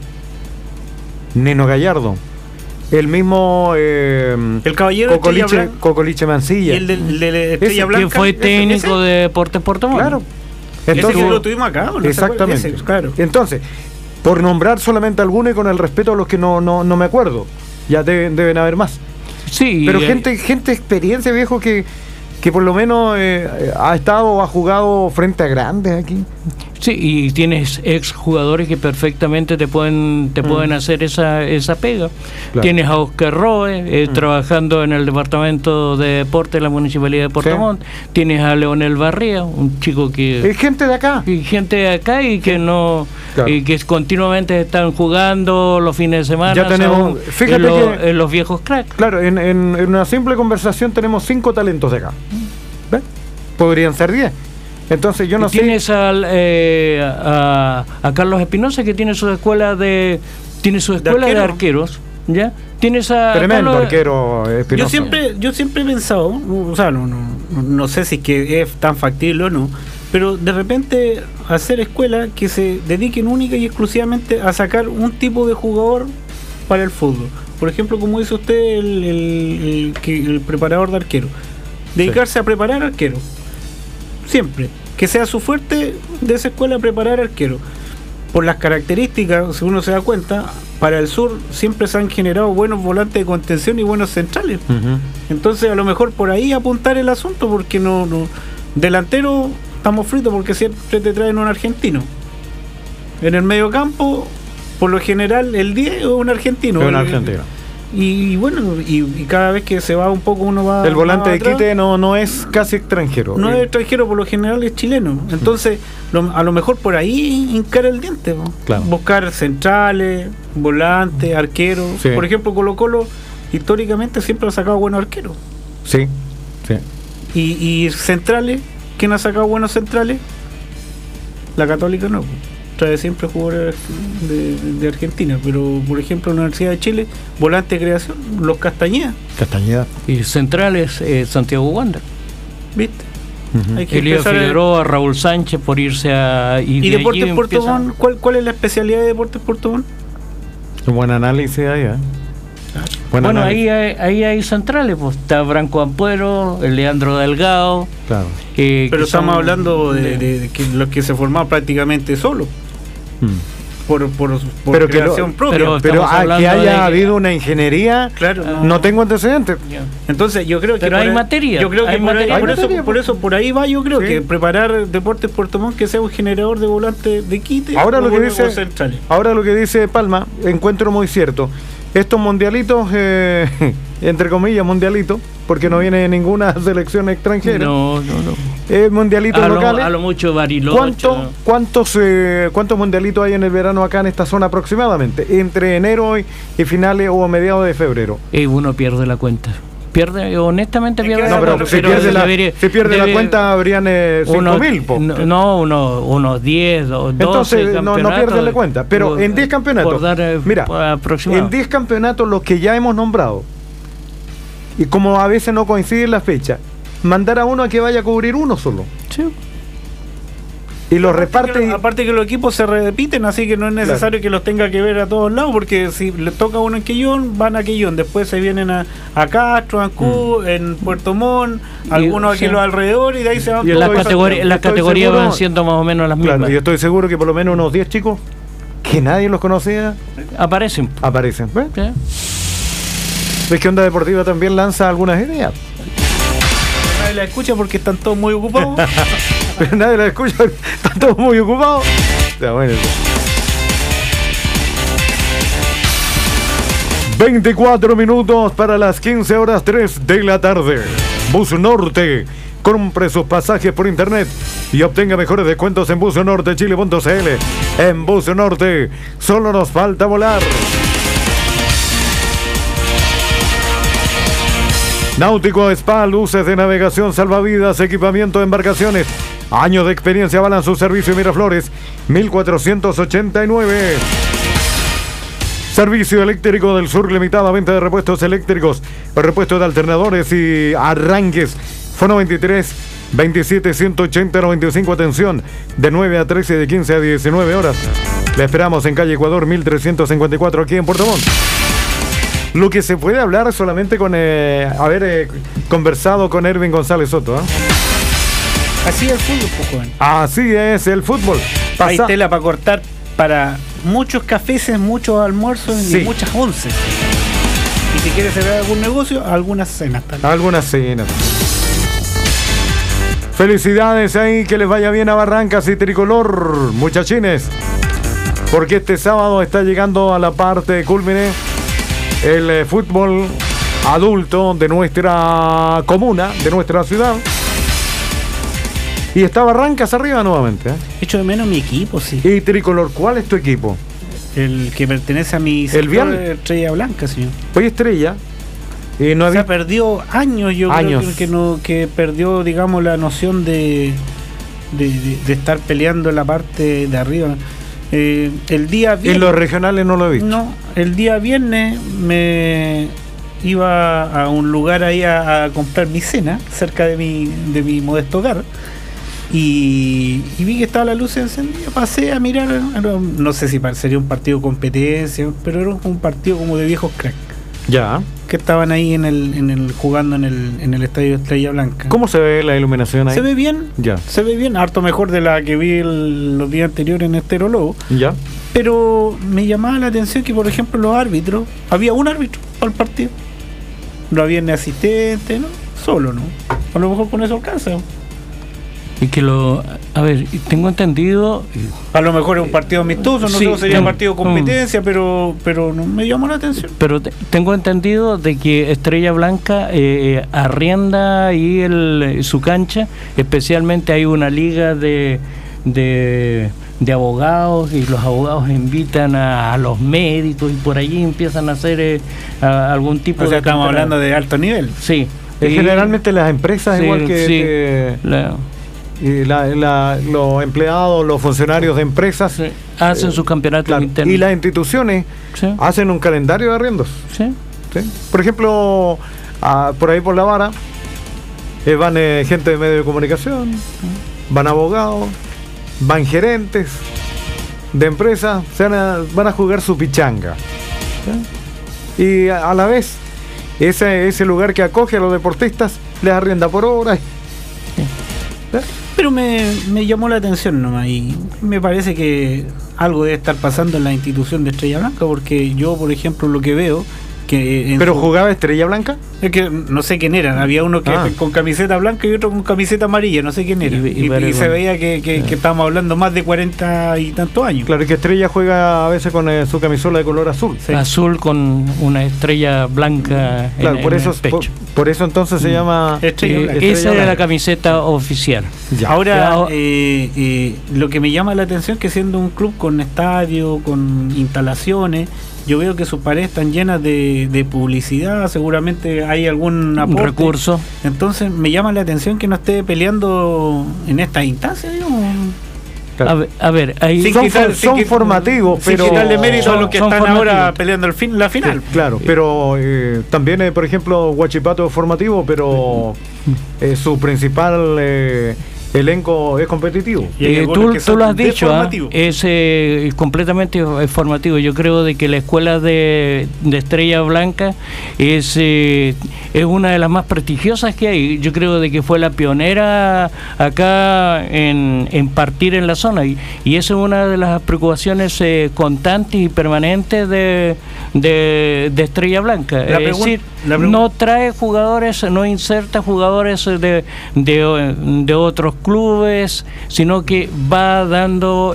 B: Nino Gallardo, el mismo
C: El caballero
B: Cocoliche Mancilla,
C: y el de Estrella Blanca,
D: que fue técnico de Deportes Puerto Montt.
B: claro.
C: Ese que lo tuvimos acá, ¿o no?
B: Exactamente.
C: Ese, claro.
B: Entonces, por nombrar solamente alguno, y con el respeto a los que no me acuerdo, ya deben haber más.
D: Sí,
B: Pero gente de experiencia, viejo, que por lo menos ha estado o ha jugado frente a grandes aquí.
D: Sí, y tienes ex jugadores que perfectamente te pueden hacer esa pega.
B: Claro.
D: Tienes a Oscar Roe trabajando en el departamento de deporte de la Municipalidad de Puerto Montt. Tienes a Leonel Barría, un chico que
B: Es gente de acá.
D: y gente de acá y que no
B: Claro.
D: y que continuamente están jugando los fines de semana.
B: Ya tenemos- fíjate que-
D: en los viejos cracks.
B: Claro, en una simple conversación tenemos 5 talentos de acá. ¿Ves? Podrían ser 10. Entonces yo no sé.
D: Tienes a Carlos Espinosa, que tiene su escuela de arqueros, ¿ya? Tienes a
B: Tremendo
D: Carlos,
B: arquero Espinosa.
E: Yo siempre he pensado, o sea, no sé si es que es tan factible o no, pero de repente hacer escuelas que se dediquen única y exclusivamente a sacar un tipo de jugador para el fútbol. Por ejemplo, como dice usted, el preparador de arquero. Dedicarse a preparar arquero. Siempre. Que sea su fuerte de esa escuela preparar arquero. Por las características, si uno se da cuenta, para el sur siempre se han generado buenos volantes de contención y buenos centrales.
B: Ujú.
E: Entonces, a lo mejor por ahí apuntar el asunto, porque no delantero estamos fritos porque siempre te traen un argentino. En el medio campo, por lo general, el 10 es un argentino.
B: Es un argentino.
E: Y bueno, y cada vez que se va un poco uno va.
B: El volante
E: más
B: de
E: atrás.
B: quite no es casi extranjero.
E: No es extranjero, por lo general es chileno. Entonces, a lo mejor por ahí hincar el diente, ¿no?
B: Claro.
E: Buscar centrales, volantes, arqueros.
B: Sí.
E: Por ejemplo, Colo-Colo históricamente siempre ha sacado buenos arqueros.
B: Sí, sí.
E: Y centrales, ¿quién ha sacado buenos centrales? La Católica no. Trae siempre jugadores de Argentina. Pero, por ejemplo, la Universidad de Chile, volante de creación, los Castañeda.
B: Castañeda.
D: y centrales, Santiago Wander.
E: ¿Viste?
B: Ujú.
E: Hay que
D: Elías
E: empezar a-
D: Figueroa, Raúl Sánchez por irse a...
E: ¿Y
D: de
E: Deportes
D: allí
E: Puerto
D: empieza-
E: Montt? ¿Cuál es la especialidad de Deportes Puerto Montt?
B: Un buen análisis ahí, ¿eh? Buen
D: Bueno,
B: análisis.
D: ahí hay centrales, pues está Branco Ampuero, el Leandro Delgado.
B: Claro.
E: Pero
D: que
E: estamos
D: son
E: hablando de que los que se formaron prácticamente solos, por
B: Pero que
E: creación
B: lo-
E: propia.
D: pero-
B: Pero
D: Estamos
B: que
D: hablando de
B: haya
D: que-
B: habido una ingeniería,
E: Claro.
B: no tengo antecedentes.
D: Ya.
E: Entonces yo creo que
D: Pero
E: por
D: hay
E: ahí-
D: materia,
E: Yo creo que
D: hay
E: por, ahí-
D: materia.
E: por
B: Hay
E: eso,
B: materia,
E: por eso por ahí va. Yo creo
B: Sí.
E: que preparar Deportes Puerto Montt que sea un generador de volantes de quite.
B: Ahora
E: o
B: lo que
E: o
B: dice,
E: centrales.
B: ahora lo que dice Palma, encuentro muy cierto. Estos mundialitos, entre comillas mundialitos, porque no viene ninguna selección extranjera,
D: No.
B: mundialitos locales.
D: A lo mucho Bariloche.
B: ¿Cuántos mundialitos hay en el verano acá en esta zona aproximadamente? Entre enero y finales o mediados de febrero.
D: Uno pierde la cuenta. Honestamente
E: Es
D: pierde
E: que
B: No,
D: la
B: pero
D: cuenta.
B: si pierde la,
D: debería-
B: si pierde la
D: debe-
B: cuenta habrían 5.000. po.
D: unos 10 o 12
B: Entonces no
D: campeonatos
B: pierden la cuenta. Pero en 10 campeonatos,
D: por dar,
B: mira,
D: aproximado.
B: en 10 campeonatos los que ya hemos nombrado, y como a veces no coinciden las fechas, mandar a uno a que vaya a cubrir uno solo.
D: Sí.
B: Y los reparte.
E: Aparte que los equipos se repiten, así que no es necesario que los tenga que ver a todos lados, porque si le toca uno en Quillón, van a Quillón, después se vienen a Castro, a Ancú, en Puerto Montt, algunos aquí
D: sí.
E: los alrededores, y de ahí se van
B: Y
E: todos.
D: Las
B: estoy
D: categorías
B: seguro-
D: van siendo más o menos las
B: Claro,
D: mismas.
B: yo estoy seguro que por lo menos unos 10 chicos que nadie los conocía
D: Aparecen.
B: aparecen. ¿Ves?
D: ¿Sí?
B: ¿Ves que Onda Deportiva también lanza algunas ideas?
E: Nadie la escucha porque están todos muy ocupados.
B: Pero nadie la escucha, están todos muy ocupados. Ya, bueno. 24 minutos para las 15:03 de la tarde. Bus Norte. Compre sus pasajes por internet y obtenga mejores descuentos en busnortechile.cl. En Bus Norte, solo nos falta volar. Náutico Spa, luces de navegación, salvavidas, equipamiento de embarcaciones. Años de experiencia avalan su servicio en Miraflores, 1489. Servicio Eléctrico del Sur Limitada, venta de repuestos eléctricos, repuestos de alternadores y arranques. Fono 23 27 180 95, atención, de 9 a 13 y de 15 a 19 horas. Le esperamos en calle Ecuador 1354 aquí en Puerto Montt. Lo que se puede hablar solamente con haber conversado con Erwin González Soto, ¿eh?
E: Así es el fútbol, pues, joven.
B: Así es el fútbol.
E: Hay tela para cortar para muchos cafés, muchos almuerzos
B: Sí.
E: y muchas onces. Y si quieres cerrar algún negocio, algunas cenas también.
B: Algunas cenas. Felicidades ahí, que les vaya bien a Barrancas y Tricolor, muchachines. Porque este sábado está llegando a la parte cúlmine el fútbol adulto de nuestra comuna, de nuestra ciudad. Y está Barrancas arriba nuevamente, ¿eh?
E: Echo de menos mi equipo, sí.
B: Y Tricolor, ¿cuál es tu equipo?
E: El que pertenece a mi sector,
B: Vial.
E: Estrella Blanca, señor.
B: Hoy Estrella. Y no
E: O sea,
B: había...
E: perdió años, yo
B: Años.
E: creo que perdió, digamos, la noción de
C: de estar peleando en la parte de arriba. El día viernes,
B: en los regionales no lo he visto.
C: No, el día viernes me iba a un lugar ahí a comprar mi cena cerca de mi modesto hogar y vi que estaba la luz encendida. Pasé a mirar, no sé si sería un partido de competencia, pero era un partido como de viejos crack
B: Ya.
C: que estaban ahí jugando en el estadio Estrella Blanca.
B: ¿Cómo se ve la iluminación ahí?
C: Se ve bien,
B: Ya.
C: se ve bien, harto mejor de la que vi los días anteriores en Estero Lobo.
B: Ya.
C: Pero me llamaba la atención que, por ejemplo, los árbitros, había un árbitro para el partido. No había ni asistente, ¿no? Solo, ¿no? A lo mejor con eso alcanza.
D: Y que a ver, tengo entendido.
C: A lo mejor es un partido amistoso, no
D: Sí,
C: sé, sería un partido de competencia, pero no me llamó la atención.
D: Pero tengo entendido de que Estrella Blanca arrienda ahí su cancha, especialmente hay una liga de abogados y los abogados invitan a los médicos y por allí empiezan a hacer algún tipo
C: O sea,
D: de
C: estamos
D: campeonato.
C: hablando de alto nivel.
D: Sí.
B: Generalmente las empresas,
D: Sí,
B: igual que los empleados, los funcionarios de empresas,
D: sí, hacen sus campeonatos
B: claro,
D: internos.
B: y las instituciones
D: Sí.
B: hacen un calendario de arriendos.
D: Sí.
B: ¿Sí? Por ejemplo, por ahí por la vara van gente de medios de comunicación, van abogados, van gerentes de empresas, van a jugar su pichanga. ¿Sí? Y a la vez, ese lugar que acoge a los deportistas les arrienda por hora. ¿Sí?
C: Pero me llamó la atención nomás y me parece que algo debe estar pasando en la institución de Estrella Blanca, porque yo, por ejemplo, lo que veo que
B: ¿Pero jugaba Estrella Blanca?
C: es que no sé quién eran, había uno que con camiseta blanca y otro con camiseta amarilla, no sé quién era, y se veía que estábamos hablando más de 40 y tantos años.
B: Claro, que Estrella juega a veces con su camisola de color azul.
C: Sí.
D: Azul con una estrella blanca
B: Claro,
D: en
B: por eso
D: el pecho.
B: por eso entonces se llama
C: Estrella Blanca.
B: Estrella
D: Esa era
B: Blanca.
D: la camiseta oficial.
B: Ya.
C: Ahora,
D: Ya.
C: lo que me llama la atención es que siendo un club con estadio, con instalaciones, yo veo que sus paredes están llenas de publicidad, seguramente hay algún aporte.
D: Recurso.
C: Entonces me llama la atención que no esté peleando en estas instancias, digamos.
B: Claro.
D: A ver, ahí
C: Sin
B: Son
C: quitar- sin
B: son
C: qui-
B: formativos,
C: sin
B: pero
C: quitarle mérito a los que
D: son
C: están ahora
D: formativos.
C: peleando la final.
B: Claro, pero también, por ejemplo, Huachipato es formativo, pero su principal elenco es competitivo.
C: Y hay algunos
D: tú
C: que son
D: lo has dicho,
C: deformativos.
D: es completamente formativo. Yo creo de que la escuela de Estrella Blanca es una de las más prestigiosas que hay. Yo creo de que fue la pionera acá en partir en la zona y esa es una de las preocupaciones constantes y permanentes de Estrella Blanca. Es decir, no trae jugadores, no inserta jugadores de otros clubes, sino que va dando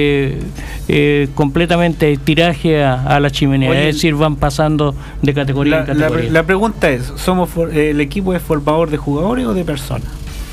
D: completamente tiraje a la chimenea.
C: Oye,
D: es decir, van pasando de categoría en categoría.
C: La pregunta es, ¿el equipo es formador de jugadores o de personas?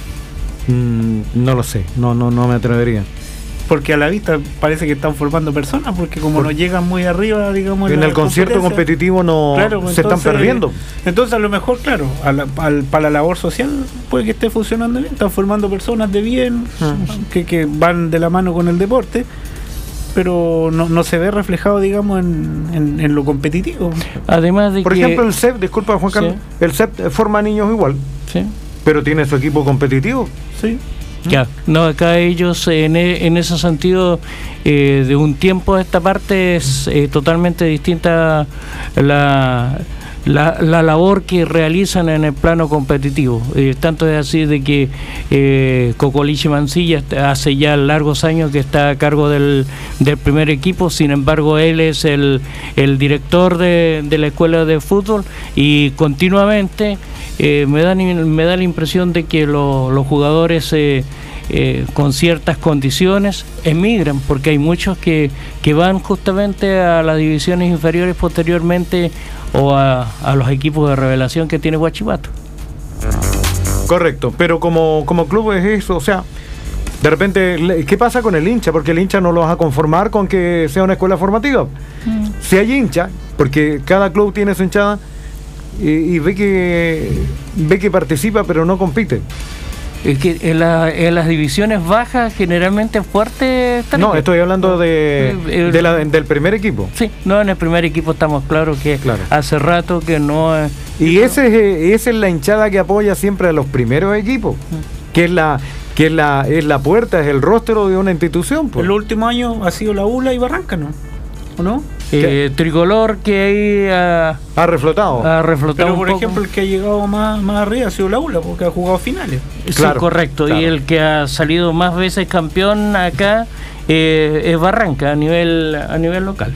B: No lo sé, no me atrevería.
C: Porque a la vista parece que están formando personas, porque como no llegan muy arriba, digamos,
B: En
C: la
B: el concierto
C: competencia,
B: competitivo
C: claro,
B: se están perdiendo.
C: Entonces a lo mejor, claro, para la labor social puede que esté funcionando bien, están formando personas de bien, que van de la mano con el deporte, pero no se ve reflejado, digamos, en lo competitivo.
D: Además de
B: Por ejemplo, el CEP, disculpa Juan Carlos,
D: Sí.
B: el CEP forma niños igual,
D: ¿sí?
B: pero tiene su equipo competitivo.
C: Sí.
D: Ya, no, acá ellos en ese sentido, de un tiempo a esta parte es totalmente distinta la labor que realizan en el plano competitivo. Tanto es así de que Cocoliche Mancilla hace ya largos años que está a cargo del primer equipo, sin embargo él es el director de la escuela de fútbol y continuamente me da la impresión de que los jugadores con ciertas condiciones emigran, porque hay muchos que van justamente a las divisiones inferiores posteriormente o a los equipos de revelación que tiene Huachipato.
B: Correcto, pero como club es eso, o sea, de repente, ¿qué pasa con el hincha? Porque el hincha no lo vas a conformar con que sea una escuela formativa. Si hay hincha, porque cada club tiene su hinchada y ve que participa pero no compite.
D: Es que en las divisiones bajas generalmente fuerte.
B: No, estoy hablando del primer equipo.
D: Sí, no, en el primer equipo estamos claros que hace rato que no.
B: Y esa es la hinchada que apoya siempre a los primeros equipos, que es la puerta, es el rostro de una institución. Pues.
C: El último año ha sido la ULA y Barranca, ¿no? ¿O no?
D: Tricolor que ahí
B: ha reflotado.
C: Pero por
D: un
C: ejemplo, el que ha llegado más arriba ha sido la ULA, porque ha jugado finales.
D: Claro, sí, correcto. Claro. Y el que ha salido más veces campeón acá es Barranca a nivel local.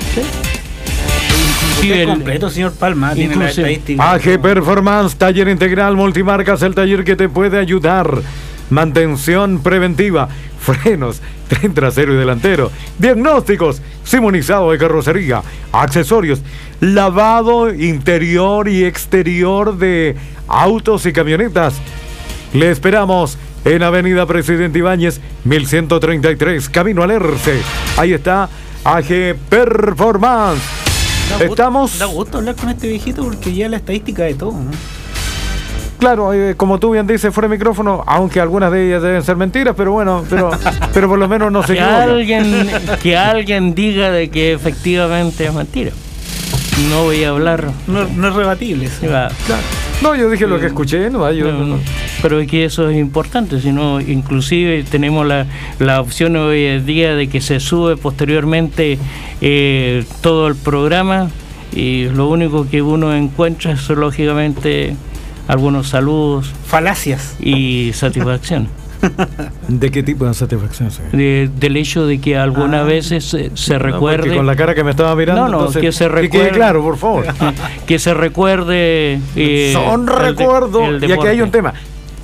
C: ¿Sí? Usted es completo, señor Palma, tiene la estadística.
B: AG Performance, taller integral multimarcas, el taller que te puede ayudar. Mantención preventiva, frenos, tren trasero y delantero, diagnósticos, simonizado de carrocería, accesorios, lavado interior y exterior de autos y camionetas. Le esperamos en Avenida Presidente Ibáñez, 1133, camino al Erce. Ahí está AG Performance.
C: Da gusto hablar con este viejito porque ya la estadística de todo, ¿no?
B: Claro, como tú bien dices fuera de micrófono, aunque algunas de ellas deben ser mentiras, pero bueno, pero por lo menos no se equivoca.
D: Que alguien diga de que efectivamente es mentira. No voy a hablar.
C: No es rebatible. Sí.
D: Claro.
B: No, yo dije lo que escuché, no.
D: Pero es que eso es importante, sino inclusive tenemos la opción hoy en día de que se sube posteriormente todo el programa y lo único que uno encuentra es lógicamente algunos saludos,
C: falacias
D: y satisfacción.
B: ¿De qué tipo de satisfacción?
D: Del hecho de que algunas veces se recuerde.
B: Con la cara que me estaba mirando.
D: Entonces, que se recuerde.
B: Que quede claro, por favor.
D: Que se recuerde.
B: Son recuerdos. Y aquí hay un tema.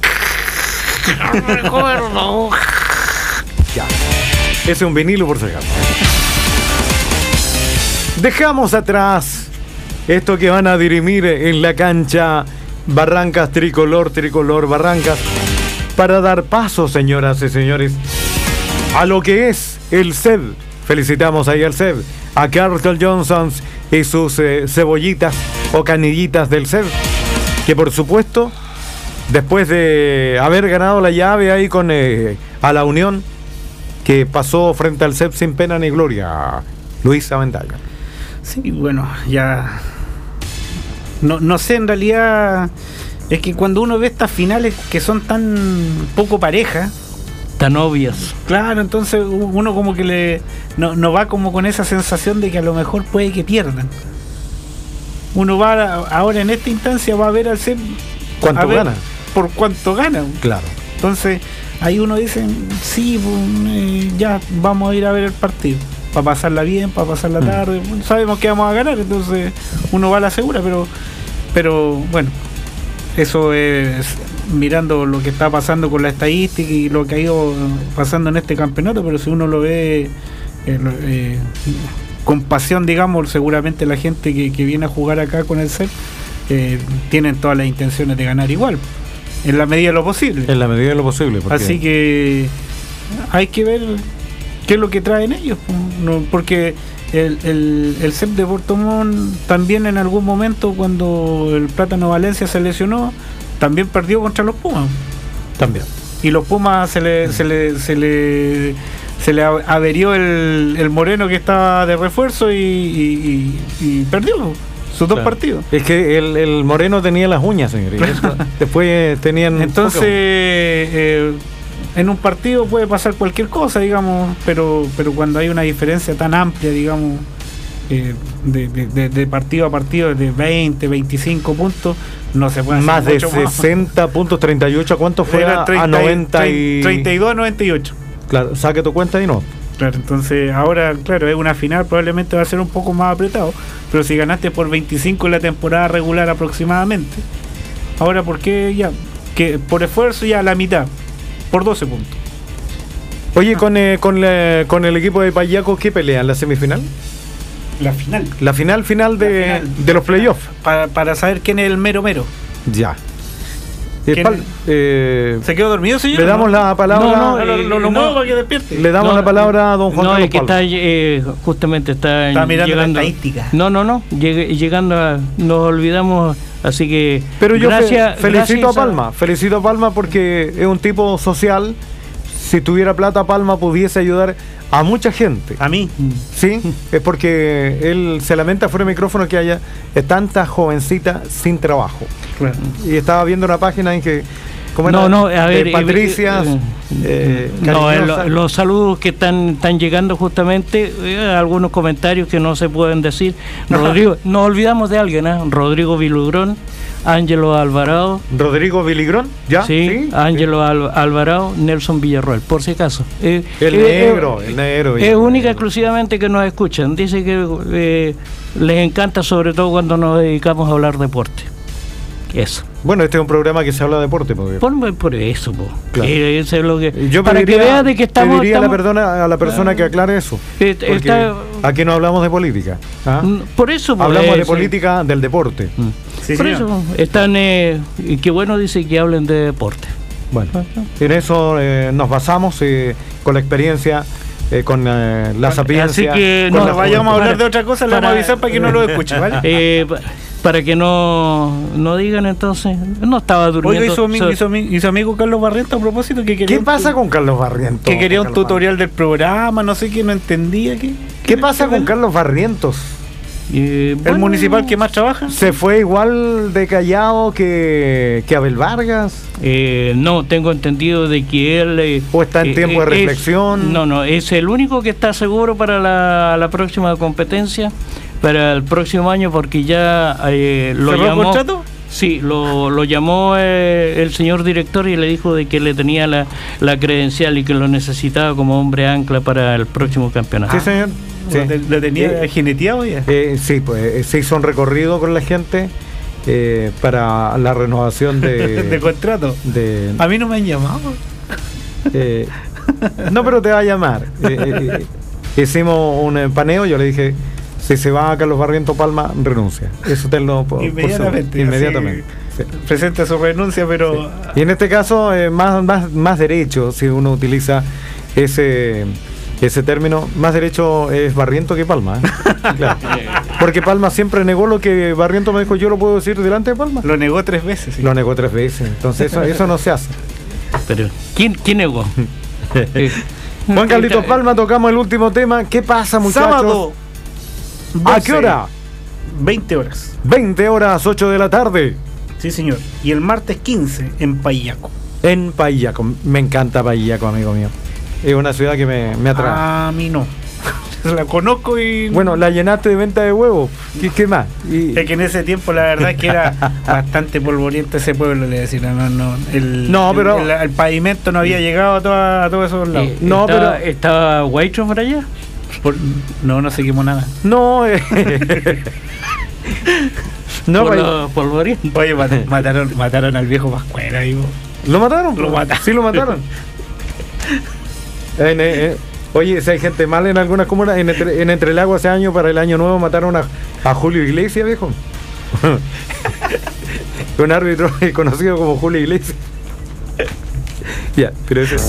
D: Recuerdo.
B: Ya. Ese es un vinilo por si acaso. Dejamos atrás esto que van a dirimir en la cancha. Barrancas, tricolor, Barrancas, para dar paso, señoras y señores, a lo que es el CED. Felicitamos ahí al CED, a Carlton Johnson y sus cebollitas o canillitas del CED, que por supuesto, después de haber ganado la llave ahí con a la Unión, que pasó frente al CED sin pena ni gloria, Luis Aventaga.
C: Sí, bueno, ya... No sé, en realidad es que cuando uno ve estas finales que son tan poco parejas,
D: tan obvias,
C: claro, entonces uno como que no va como con esa sensación de que a lo mejor puede que pierdan. Uno va ahora en esta instancia va a ver al CEP
B: cuánto gana,
C: por cuánto gana.
B: Claro.
C: Entonces ahí uno dice, sí, ya vamos a ir a ver el partido. Para pasarla bien, para pasarla tarde, sabemos que vamos a ganar, entonces uno va a la segura, pero bueno, eso es mirando lo que está pasando con la estadística y lo que ha ido pasando en este campeonato, pero si uno lo ve con pasión, digamos, seguramente la gente que viene a jugar acá con el CEP tienen todas las intenciones de ganar igual, en la medida de lo posible.
B: En la medida de lo posible.
C: Así que hay que ver qué es lo que traen ellos, porque el CEP de Puerto Montt también en algún momento, cuando el Plátano Valencia se lesionó, también perdió contra los Pumas.
B: También.
C: Y los Pumas se le averió el Moreno que estaba de refuerzo y perdió sus dos partidos.
B: Es que el Moreno tenía las uñas, señor. Después tenían...
C: Entonces... en un partido puede pasar cualquier cosa, digamos, pero cuando hay una diferencia tan amplia, digamos, de partido a partido, de 20, 25 puntos, no se puede hacer
B: más de 60 más. Puntos, 38, ¿a cuánto fue?
C: Era 30, a 90 y... 32 a 98.
B: Claro, saque tu cuenta y no.
C: Claro, entonces ahora, claro, es una final, probablemente va a ser un poco más apretado, pero si ganaste por 25 en la temporada regular aproximadamente, ahora, ¿por qué ya? Que por esfuerzo ya a la mitad. Por 12 puntos.
B: Oye, con el equipo de Payacos, ¿qué pelean? ¿La semifinal?
C: La final
B: de los playoffs.
C: Para saber quién es el mero.
B: Ya.
C: ¿Se quedó dormido, señor?
B: Le damos la palabra.
C: No, para que despierte.
B: Le damos la palabra a don Juan Carlos.
D: No, es que está, justamente está
C: mirando
D: llegando,
C: la estadística.
D: No, llegando nos olvidamos Así que
B: Pero yo
D: gracias,
B: felicito
D: gracias
B: felicito a Palma porque es un tipo social. Si tuviera plata, Palma pudiese ayudar a mucha gente.
C: A mí.
B: Sí, es porque él se lamenta fuera de micrófono que haya tanta jovencita sin trabajo.
C: Claro.
B: Y estaba viendo una página en que ¿cómo era?
D: a ver,
B: Patricias cariñosas.
D: los saludos que están llegando justamente, algunos comentarios que no se pueden decir. Rodrigo, nos olvidamos de alguien, Rodrigo Vilugrón, Ángelo Alvarado.
B: Rodrigo Viligrón, ¿ya?
D: Sí, Ángelo Alvarado, Nelson Villarroel, por si acaso.
B: El negro.
D: Es única exclusivamente que nos escuchan. Dice que les encanta, sobre todo cuando nos dedicamos a hablar deporte. Eso.
B: Bueno, este es un programa que se habla de deporte.
D: Por eso,
B: claro.
D: Eso es lo que.
B: Yo
D: para
B: pediría,
D: que veas de que estamos.
B: Pediría a la persona que aclare eso. Porque aquí no hablamos de política.
D: Por eso.
B: Hablamos de política del deporte.
C: Sí,
D: por
C: señor.
D: eso están. Y qué bueno dice que hablen de deporte.
B: Bueno, en eso nos basamos con la experiencia. Con la sapiencia.
C: Así que
B: no
C: vayamos a hablar de otra cosa, le vamos a avisar para que no lo escuche, ¿vale?
D: Para que no digan entonces, no estaba durmiendo.
C: Oiga, y su amigo Carlos Barrientos a propósito que quería.
B: ¿Qué pasa con Carlos Barrientos?
C: Que quería un tutorial del programa, no sé qué, no entendía.
B: ¿Qué pasa con Carlos Barrientos?
C: El municipal que más trabaja.
B: ¿Se fue igual de callado que Abel Vargas?
D: No, tengo entendido de que él...
B: ¿O está en tiempo de reflexión?
D: No, es el único que está seguro para la próxima competencia, para el próximo año, porque ya lo
C: ¿cerró
D: llamó...
C: el contrato?
D: Sí, lo llamó el señor director y le dijo de que le tenía la credencial y que lo necesitaba como hombre ancla para el próximo campeonato.
B: Sí, señor. Sí.
C: ¿Lo tenía jineteado ya?
B: Sí, pues se hizo un recorrido con la gente para la renovación
C: de contrato. A mí no me han llamado.
B: No, pero te va a llamar. Hicimos un paneo, yo le dije, si se va a Carlos Barrientos Palma, renuncia. Eso te lo inmediatamente. Sí.
C: Presenta su renuncia, pero...
B: Sí. Y en este caso, más derecho, si uno utiliza ese término, más derecho es Barrientos que Palma. Claro. Porque Palma siempre negó lo que Barrientos me dijo, yo lo puedo decir delante de Palma.
C: Lo negó 3 veces. Sí.
B: Lo negó 3 veces. Entonces eso no se hace.
D: Pero ¿quién negó?
B: Juan Carlitos Palma, tocamos el último tema. ¿Qué pasa, muchachos?
C: Sábado 12,
B: ¿a qué hora?
C: 20 horas.
B: 20 horas, 8 de la tarde.
C: Sí, señor. Y el martes 15 en Payaco.
B: En Payaco. Me encanta Payaco, amigo mío. Es una ciudad que me atrae.
C: A mí no. La conozco y...
B: Bueno, la llenaste de venta de huevos. ¿Qué más?
C: Es que en ese tiempo la verdad es que era bastante polvoriento ese pueblo, le decía. El pavimento no había llegado a todos esos lados.
D: ¿Estaba Huaycho por allá?
C: No se quemó nada.
B: No, no,
D: por los polvorientos.
C: Oye, mataron al viejo Pascuera, digo.
B: ¿Lo mataron? Sí, lo mataron. Oye, si hay gente mala en algunas comunas, en Entrelagua hace años, para el año nuevo, mataron a Julio Iglesias, viejo. Un árbitro conocido como Julio Iglesias. Ya, pero eso.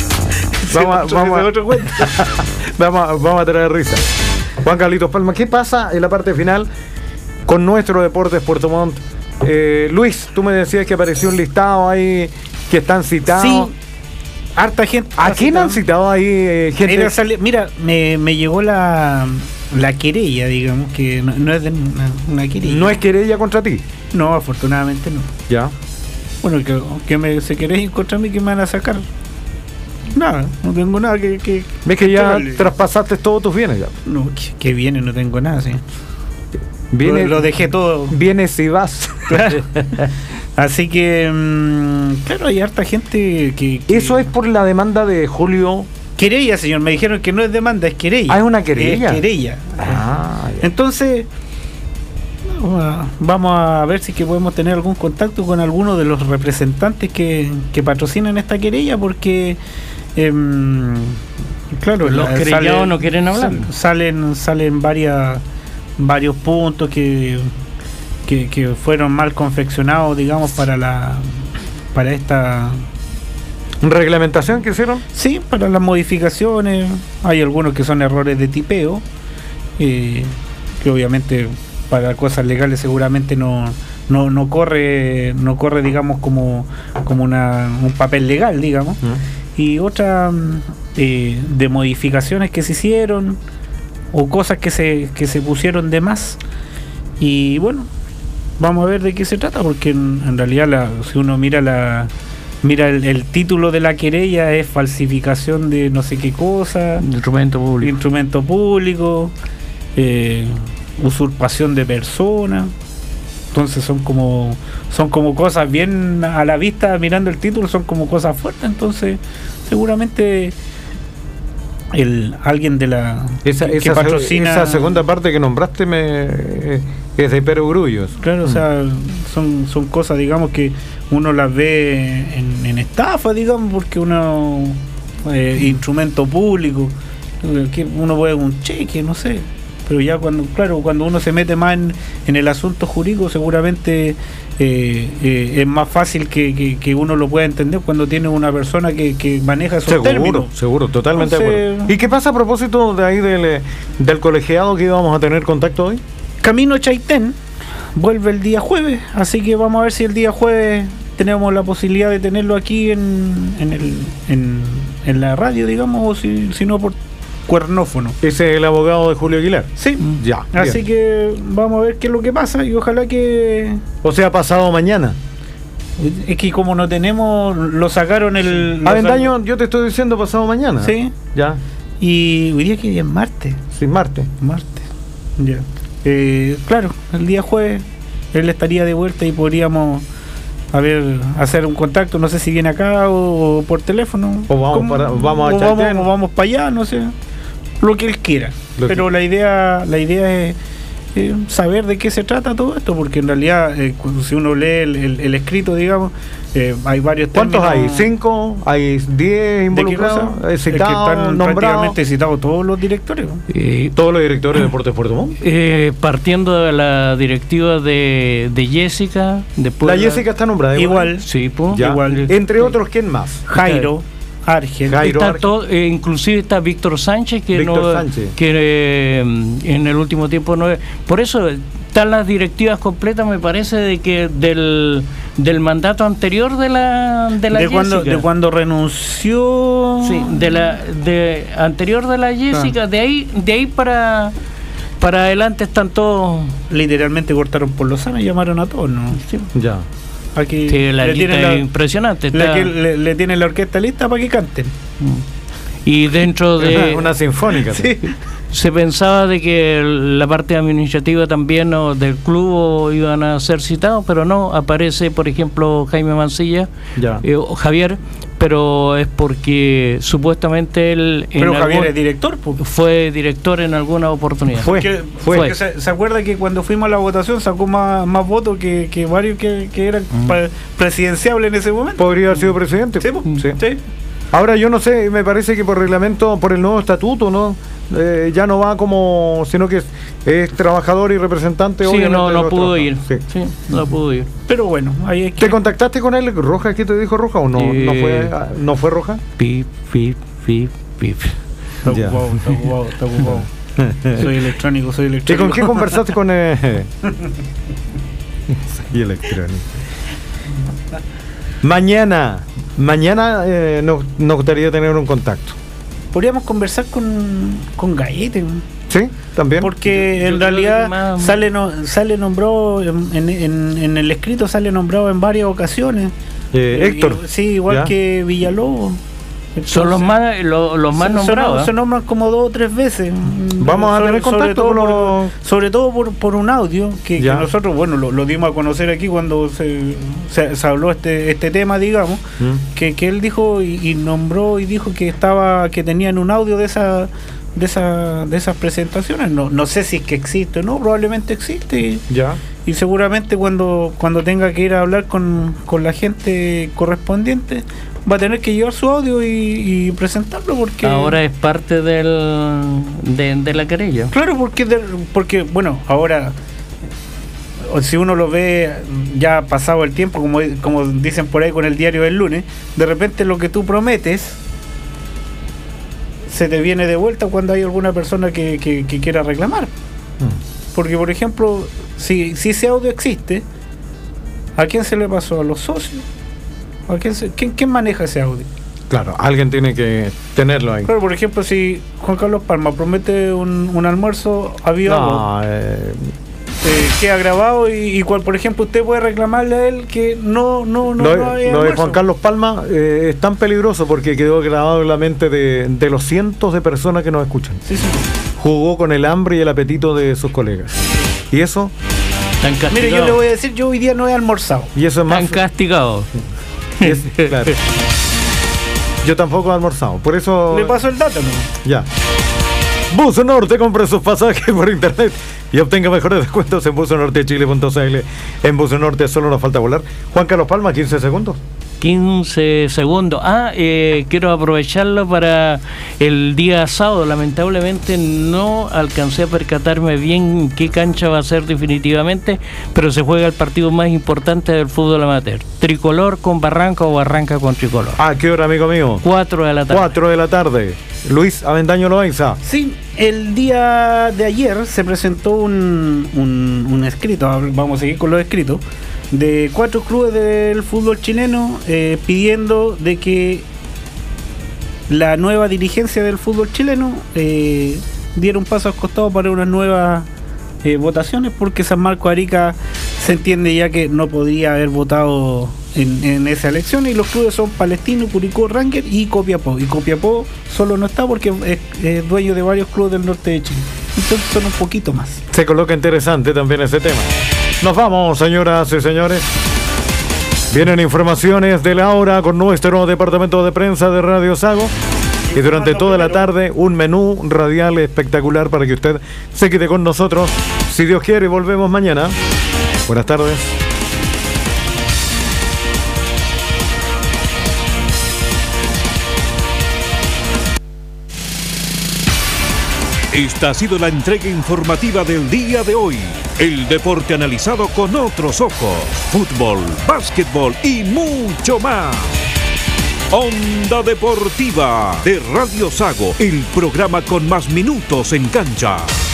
B: Vamos a traer risa. Juan Carlitos Palma, ¿qué pasa en la parte final con nuestro Deportes Puerto Montt? Luis, tú me decías que apareció un listado ahí que están citados.
C: Sí. Harta gente.
B: ¿A quién han citado ahí gente?
C: Mira, me llegó la querella, digamos, que no es de una querella.
B: ¿No es querella contra ti?
C: No, afortunadamente no.
B: Ya.
C: Bueno, se querés ir contra mí, ¿qué me van a sacar? Nada, no tengo nada que...
B: ¿Ves que ya traspasaste todos tus bienes ya?
C: No, que viene, no tengo nada, sí.
B: Viene,
C: lo dejé todo.
B: Vienes y vas.
C: Claro. Así que, claro, hay harta gente que...
B: Eso es por la demanda de Julio.
C: Querella, señor, me dijeron que no es demanda, es querella.
B: Ah, es una querella.
C: Es querella.
B: Ya.
C: Entonces, vamos a ver si que podemos tener algún contacto con alguno de los representantes que patrocinan esta querella, porque... claro,
D: los querellados no quieren hablar.
C: Salen varios puntos que fueron mal confeccionados, digamos, para esta
B: reglamentación que hicieron.
C: Sí, para las modificaciones. Hay algunos que son errores de tipeo, que obviamente para cosas legales seguramente no no corre digamos como un papel legal, digamos. Y otra de modificaciones que se hicieron o cosas que se pusieron de más. Y bueno, vamos a ver de qué se trata, porque en realidad si uno mira el título de la querella es falsificación de no sé qué cosa, instrumento público, usurpación de persona. Entonces son como cosas bien a la vista, mirando el título, son como cosas fuertes. Entonces seguramente alguien de la que patrocina
B: esa segunda parte que nombraste es de perogrullos.
C: Claro, o sea, son cosas, digamos, que uno las ve en estafa, digamos, porque uno instrumento público, que uno puede un cheque, no sé. Pero ya cuando uno se mete más en el asunto jurídico, seguramente es más fácil que uno lo pueda entender cuando tiene una persona que maneja esos términos.
B: Seguro, totalmente. Entonces, de acuerdo. ¿Y qué pasa a propósito de ahí del colegiado que íbamos a tener contacto hoy?
C: Camino Chaitén vuelve el día jueves, así que vamos a ver si el día jueves tenemos la posibilidad de tenerlo aquí en la radio, digamos, o si no por cuernófono.
B: Ese es el abogado de Julio Aguilar.
C: Sí,
B: ya.
C: Así que vamos a ver qué es lo que pasa y ojalá que...
B: O sea, pasado mañana.
C: Es que como no tenemos, lo sacaron
B: Avendaño, yo te estoy diciendo pasado mañana.
C: Sí.
B: Ya.
C: Y hoy día que día es martes.
B: Sí, martes.
C: Ya. Claro, el día jueves él estaría de vuelta y podríamos hacer un contacto, no sé si viene acá o por teléfono.
B: O vamos para allá, no sé. Lo que él quiera. Pero la idea es saber de qué se trata todo esto, porque en realidad si uno lee el escrito, digamos, hay varios términos. ¿Cuántos hay? ¿5? ¿Hay 10 involucrados?
C: Citados, están prácticamente citados todos los directores.
B: ¿Todos los directores de Deportes Puerto Montt?
D: Partiendo de la directiva de Jessica.
B: La Jessica está nombrada.
C: Igual.
D: Sí, pues.
B: Igual. Entre otros, ¿quién más?
C: Jairo Argel.
D: Inclusive está Víctor Sánchez, que en el último tiempo no es. Por eso están las directivas completas, me parece, de que del mandato anterior de Jessica.
C: De cuando renunció.
D: Sí, anterior de la Jessica. De ahí para adelante están todos.
C: Literalmente cortaron por los sanos y llamaron a todos, ¿no?
B: Sí. Ya.
D: Aquí sí, la lista es impresionante.
C: Le tienen la orquesta lista para que canten.
D: Y dentro de
B: una sinfónica.
C: Sí.
D: Se pensaba de que la parte administrativa también del club iban a ser citados, pero no, aparece por ejemplo Jaime Mancilla, Javier, pero es porque supuestamente él
C: Javier es director,
D: fue director en alguna oportunidad.
C: Fue. ¿Se acuerda que cuando fuimos a la votación sacó más votos que varios que eran presidenciables en ese momento?
B: Podría haber sido presidente.
C: Sí.
B: Ahora yo no sé, me parece que por reglamento, por el nuevo estatuto, ¿no? Ya no va como, sino que es trabajador y representante.
D: Sí, no pudo ir. Sí, no pudo ir.
C: Pero bueno, ahí es que...
B: ¿Te contactaste con él, Roja? ¿Qué te dijo Roja o no? ¿No fue Roja?
D: Pip.
C: Está ocupado. Soy electrónico.
B: ¿Y con qué conversaste con él? Soy electrónico. Mañana nos gustaría tener un contacto.
C: Podríamos conversar con Gaete.
B: Sí, también.
C: Porque en realidad sale nombrado en el escrito, sale nombrado en varias ocasiones.
B: Héctor.
C: Sí, igual que Villalobos. Entonces,
D: son los más nombrados.
C: Se nombran como 2 o 3 veces.
B: Vamos a tener contacto
C: sobre todo por un audio que nosotros, bueno, lo dimos a conocer aquí cuando se habló este tema, digamos, que él dijo y nombró y dijo que tenían un audio de esas presentaciones. No sé si es que existe o no, probablemente existe. Y seguramente cuando tenga que ir a hablar con la gente correspondiente va a tener que llevar su audio y presentarlo, porque
D: ahora es parte de la querella.
C: Claro, porque bueno, ahora si uno lo ve ya pasado el tiempo, como dicen por ahí con el diario del lunes, de repente lo que tú prometes se te viene de vuelta cuando hay alguna persona que quiera reclamar. Porque por ejemplo, si ese audio existe, ¿A quién se le pasó? ¿A los socios? ¿Quién maneja ese audio?
B: Claro, alguien tiene que tenerlo ahí.
C: Pero, por ejemplo, si Juan Carlos Palma promete un almuerzo, había algo, queda grabado y cual, por ejemplo, usted puede reclamarle a él que no
B: lo de Juan Carlos Palma es tan peligroso porque quedó grabado en la mente de los cientos de personas que nos escuchan.
C: Sí.
B: Jugó con el hambre y el apetito de sus colegas. Y eso...
C: Mire, yo le voy a decir, yo hoy día no he almorzado.
B: Y eso es más...
D: Tan castigado.
B: Claro. Yo tampoco he almorzado, por eso...
C: Le paso el dato, ¿no?
B: Ya. Buzo Norte, compre sus pasajes por internet y obtenga mejores descuentos en buzonortechile.cl. En Buzo Norte solo nos falta volar. Juan Carlos Palma, 15 segundos.
D: 15 segundos. Quiero aprovecharlo para el día sábado. Lamentablemente no alcancé a percatarme bien qué cancha va a ser definitivamente, pero se juega el partido más importante del fútbol amateur. Tricolor con Barranca o Barranca con Tricolor.
B: ¿A qué hora, amigo mío?
D: 4 de la tarde.
B: 4 de la tarde. Luis Avendaño Loaiza.
C: Sí, el día de ayer se presentó un escrito, vamos a seguir con los escritos, de 4 clubes del fútbol chileno pidiendo de que la nueva dirigencia del fútbol chileno diera un paso al costado para unas nuevas votaciones, porque San Marcos Arica se entiende ya que no podría haber votado en esa elección, y los clubes son Palestino, Curicó, Ranger y Copiapó. Y Copiapó solo no está porque es dueño de varios clubes del norte de Chile. Entonces son un poquito más.
B: Se coloca interesante también ese tema. Nos vamos, señoras y señores. Vienen informaciones de la hora con nuestro departamento de prensa de Radio Sago. Y durante toda la tarde un menú radial espectacular para que usted se quede con nosotros. Si Dios quiere, volvemos mañana. Buenas tardes.
F: Esta ha sido la entrega informativa del día de hoy. El deporte analizado con otros ojos. Fútbol, básquetbol y mucho más. Onda Deportiva de Radio Sago, el programa con más minutos en cancha.